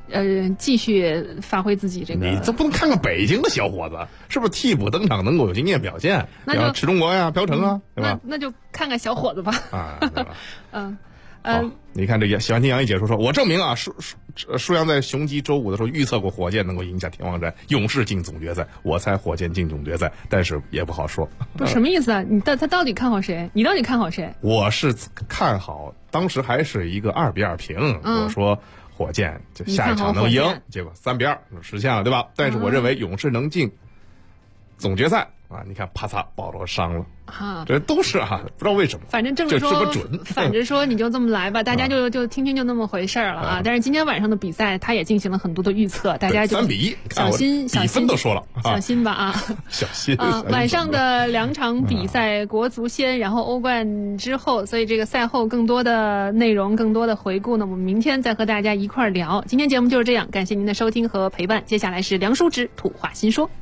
继续发挥自己这个。 你这不能看看北京的小伙子是不是替补登场能够有经验表现？ 那就池中国呀、朴成啊，对吧？ 那就看看小伙子吧。 啊，对吧？你看这喜欢听杨毅解说说，我证明啊，舒阳在雄鸡周5的时候预测过火箭能够赢下天王山，勇士进总决赛，我猜火箭进总决赛，但是也不好说。 不是什么意思啊？他到底看好谁？你到底看好谁？ 我是看好，当时还是一个2-2平，我说火箭就下一场能赢，结果3-2实现了，对吧？但是我认为勇士能进总决赛。啊！你看，啪嚓，保罗伤了啊！这都是啊，不知道为什么。 反正这么说，反正说你就这么来吧，大家就听听就那么回事了啊！但是今天晚上的比赛，他也进行了很多的预测，大家就 3-1， 小心， 比分都说了， 小心吧啊！ 小心啊！晚上的2场比赛，国足先，然后欧冠之后，所以这个赛后更多的内容，更多的回顾呢，我们明天再和大家一块儿聊。今天节目就是这样，感谢您的收听和陪伴。接下来是梁淑芝土话新说。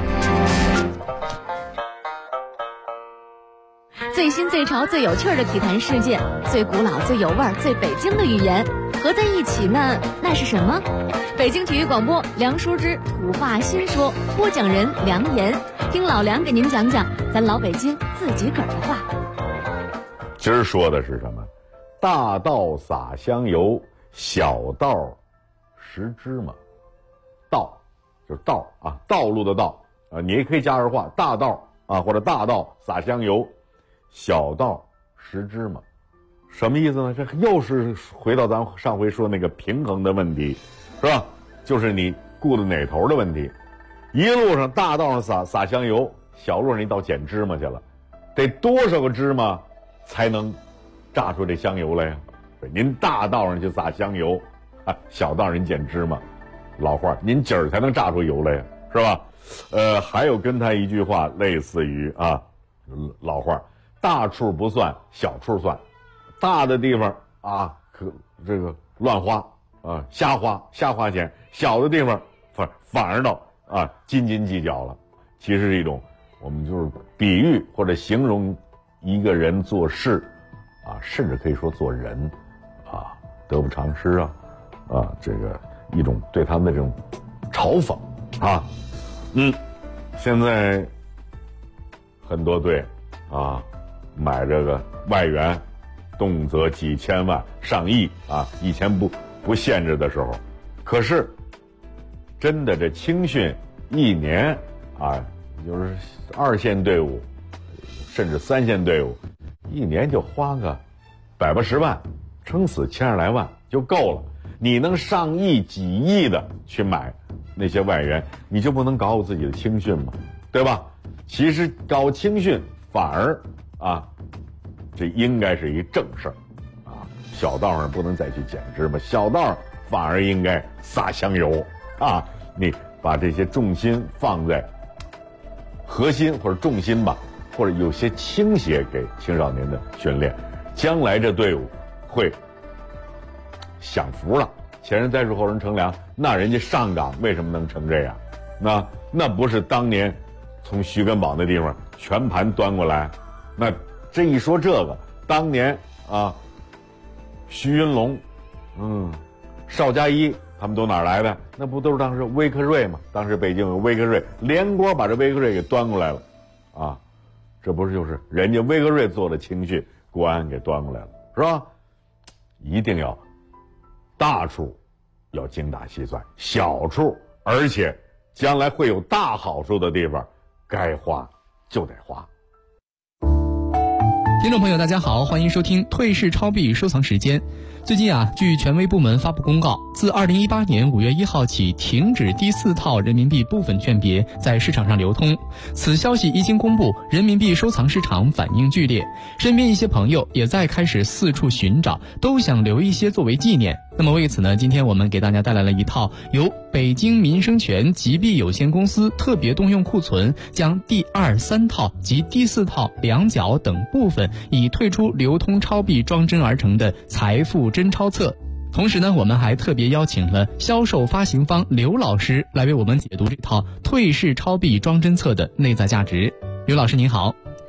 最新最潮最有趣的体坛事件，最古老最有味儿最北京的语言合在一起呢，那是什么？北京体育广播梁淑芝土话新说，播讲人梁岩，听老梁给您讲讲咱老北京自己个儿的话。 今儿说的是什么？大道撒香油，小道拾芝麻。道就是道啊，道路的道啊，你也可以加儿化，大道啊，或者大道撒香油，小道拾芝麻。什么意思呢？这又是回到咱上回说那个平衡的问题，是吧？就是你顾的哪头的问题。一路上大道上撒香油，小路上你倒捡芝麻去了，得多少个芝麻才能榨出这香油来呀？您大道上去撒香油啊，小道上人捡芝麻，老话您今儿才能榨出油来呀，是吧？还有跟他一句话类似于啊，老话大处不算，小处算。大的地方啊，可这个乱花啊，瞎花钱；小的地方反而倒啊斤斤计较了。其实是一种我们就是比喻或者形容一个人做事啊，甚至可以说做人啊，得不偿失啊，这个一种对他们的这种嘲讽啊。现在很多队啊买这个外援，动辄几千万上亿啊，以前不限制的时候，可是真的这青训一年啊，就是2线队伍甚至3线队伍一年就花个180万，撑死1000来万就够了。你能上亿几亿的去买那些外援，你就不能搞我自己的青训吗？对吧？其实搞青训反而啊，这应该是一正事儿啊。小道上不能再去捡芝麻，小道上反而应该撒香油啊。你把这些重心放在核心或者重心吧，或者有些倾斜给青少年的训练，将来这队伍会享福了。前人栽树后人乘凉，那人家上岗为什么能成这样？那不是当年从徐根宝那地方全盘端过来？那这一说这个，当年啊，徐云龙，邵佳一他们都哪儿来的？那不都是当时威克瑞吗？当时北京有威克瑞，连锅把这威克瑞给端过来了啊！这不是就是人家威克瑞做的青训，国安给端过来了，是吧？一定要大处要精打细算，小处而且将来会有大好处的地方，该花就得花。 听众朋友大家好，欢迎收听退市超币收藏时间。最近据权威部门发布公告，自2018年5月1号起停止第4套人民币部分券别在市场上流通。此消息一经公布，人民币收藏市场反应剧烈，身边一些朋友也在开始四处寻找，都想留一些作为纪念。那么为此呢，今天我们给大家带来了一套由北京民生权集币有限公司特别动用库存将第2、3套及第4套两角等部分已退出流通钞币装帧而成的财富真钞册。同时呢，我们还特别邀请了销售发行方刘老师来为我们解读这套退市钞币装帧册的内在价值。刘老师您好。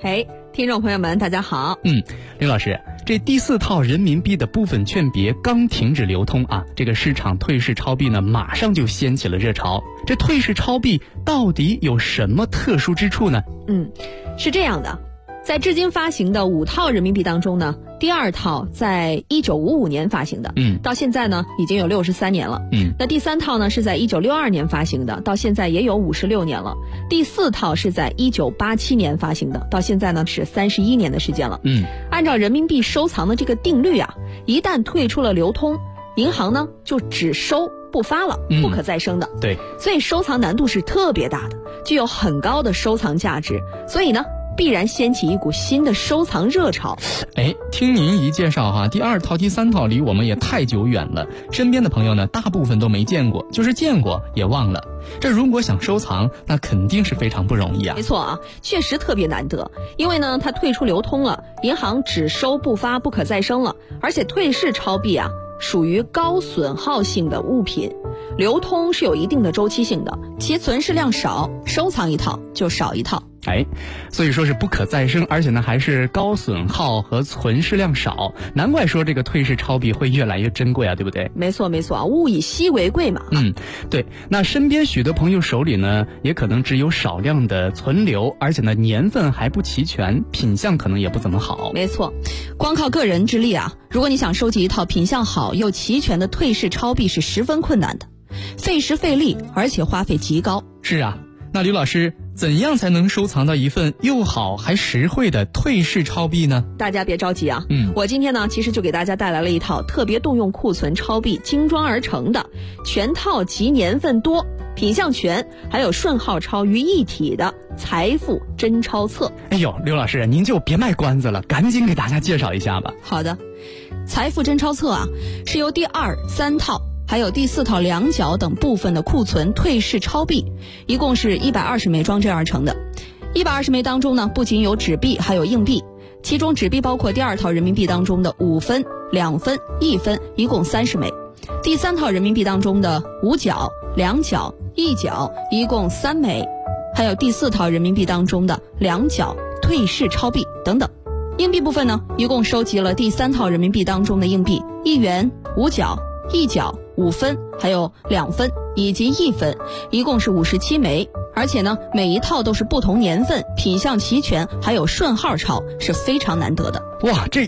听众朋友们，大家好。 刘老师，这第4套人民币的部分券别刚停止流通啊，这个市场退市超币呢，马上就掀起了热潮。这退市超币到底有什么特殊之处呢？ 是这样的，在至今发行的5套人民币当中呢，第2套在1955年发行的，到现在呢已经有63年了。那第3套呢是在1962年发行的，到现在也有56年了。第4套是在1987年发行的，到现在呢是31年的时间了。按照人民币收藏的这个定律啊，一旦退出了流通，银行呢就只收不发了，不可再生的。 对， 所以收藏难度是特别大的，具有很高的收藏价值，所以呢必然掀起一股新的收藏热潮。 听您一介绍哈，第2套、第3套离我们也太久远了，身边的朋友呢，大部分都没见过，就是见过也忘了。这如果想收藏，那肯定是非常不容易啊。 没错啊，确实特别难得，因为呢，它退出流通了，银行只收不发，不可再生了，而且退市超币啊，属于高损耗性的物品，流通是有一定的周期性的，其存世量少，收藏一套就少一套。 所以说是不可再生，而且呢还是高损耗和存世量少，难怪说这个退市超币会越来越珍贵啊，对不对？ 没错没错啊，物以稀为贵嘛。 对。那身边许多朋友手里呢，也可能只有少量的存留，而且呢年份还不齐全，品相可能也不怎么好。 没错，光靠个人之力啊，如果你想收集一套品相好又齐全的退市超币是十分困难的，费时费力，而且花费极高。 是啊，那吕老师，怎样才能收藏到一份又好还实惠的退市超币呢？ 大家别着急啊，我今天呢其实就给大家带来了一套特别动用库存超币精装而成的全套集年份多、品相全还有顺号钞于一体的财富真钞册。 刘老师，您就别卖关子了，赶紧给大家介绍一下吧。 好的，财富真钞册啊，是由第2、3套还有第4套2角等部分的库存退市超币，一共是120枚装帧而成的。120枚当中呢，不仅有纸币，还有硬币，其中纸币包括第2套人民币当中的5分、2分、1分，一共30枚；第3套人民币当中的5角、2角、1角，一共3枚；还有第4套人民币当中的2角退市超币等等。硬币部分呢，一共收集了第3套人民币当中的硬币1元、5角、1角、5分，还有2分以及1分，一共是57枚。而且呢，每一套都是不同年份、品相齐全，还有顺号钞，是非常难得的。 哇，这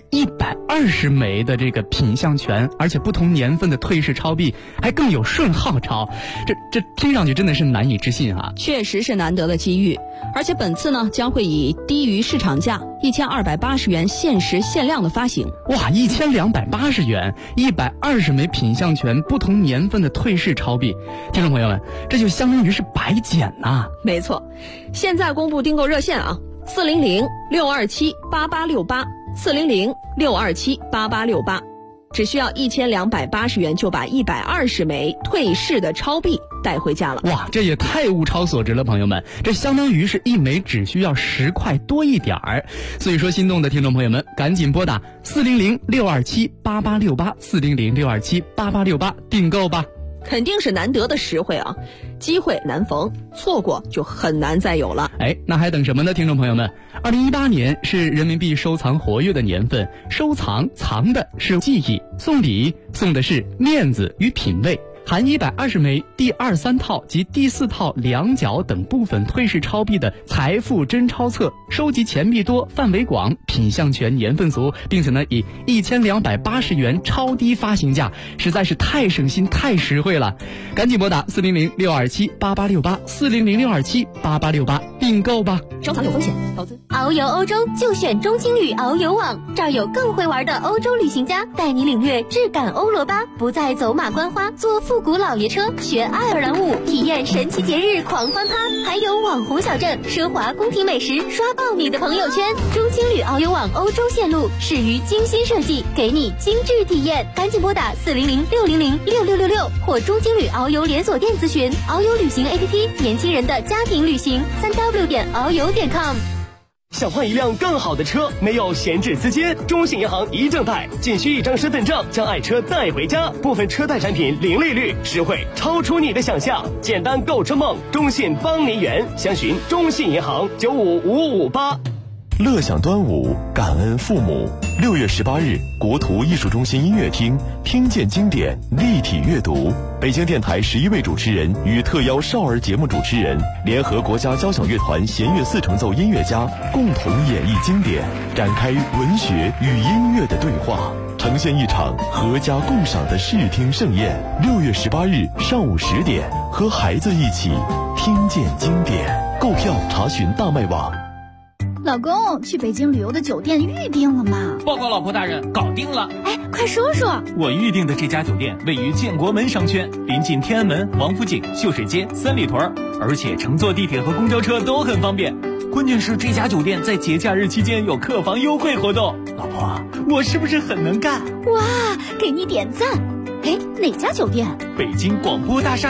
120枚的这个品相全，而且不同年份的退市超币，还更有顺号钞，这听上去真的是难以置信啊！ 确实是难得的机遇，而且本次呢将会以低于市场价1280元限时限量的发行。 哇，1280元，120枚品相全、不同年份的退市超币，听众朋友们，这就相当于是白捡呐！ 没错，现在公布订购热线啊，400-627-8868，400-627-8868，只需要1280元就把120枚退市的超币带回家了。 哇，这也太物超所值了，朋友们，这相当于是一枚只需要10块多一点儿。所以说，心动的听众朋友们，赶紧拨打400-627-8868，400-627-8868订购吧。 肯定是难得的实惠啊，机会难逢，错过就很难再有了。 那还等什么呢，听众朋友们？2018年是人民币收藏活跃的年份，收藏藏的是记忆，送礼送的是面子与品味。含120枚第2、3套及第4套2角等部分退市超币的财富真钞册，收集钱币多、范围广、品相全、年份足，并且呢以1280元超低发行价，实在是太省心、太实惠了。赶紧拨打400-627-8868，400-627-8868订购吧。 收藏有风险，投资遨游欧洲就选中青旅遨游网，这儿有更会玩的欧洲旅行家带你领略质感欧罗巴，不再走马观花，坐复古老爷车，学爱尔兰舞，体验神奇节日狂欢趴，还有网红小镇、奢华宫廷美食，刷爆你的朋友圈。中青旅遨游网欧洲线路始于精心设计，给你精致体验。赶紧拨打400-600-6666或中青旅遨游连锁店咨询。遨游旅行 APP， 年轻人的家庭旅行，3w.遨游.com。 想换一辆更好的车，没有闲置资金，中信银行一证贷，仅需1张身份证，将爱车带回家。部分车贷产品零利率，实惠超出你的想象。简单购车梦，中信帮您圆。详询中信银行955558。 乐享端午，感恩父母。6月18日，国图艺术中心音乐厅，听见经典，立体阅读。北京电台11位主持人与特邀少儿节目主持人，联合国家交响乐团弦乐4重奏音乐家，共同演绎经典，展开文学与音乐的对话，呈现一场合家共赏的视听盛宴。6月18日上午10点，和孩子一起听见经典。购票查询大麦网。 老公，去北京旅游的酒店预定了吗？ 报告老婆大人，搞定了。 哎，快说说。 我预定的这家酒店位于建国门商圈，临近天安门、王府井、秀水街、三里屯，而且乘坐地铁和公交车都很方便。关键是这家酒店在节假日期间有客房优惠活动。老婆，我是不是很能干？ 哇，给你点赞。哎，哪家酒店？ 北京广播大厦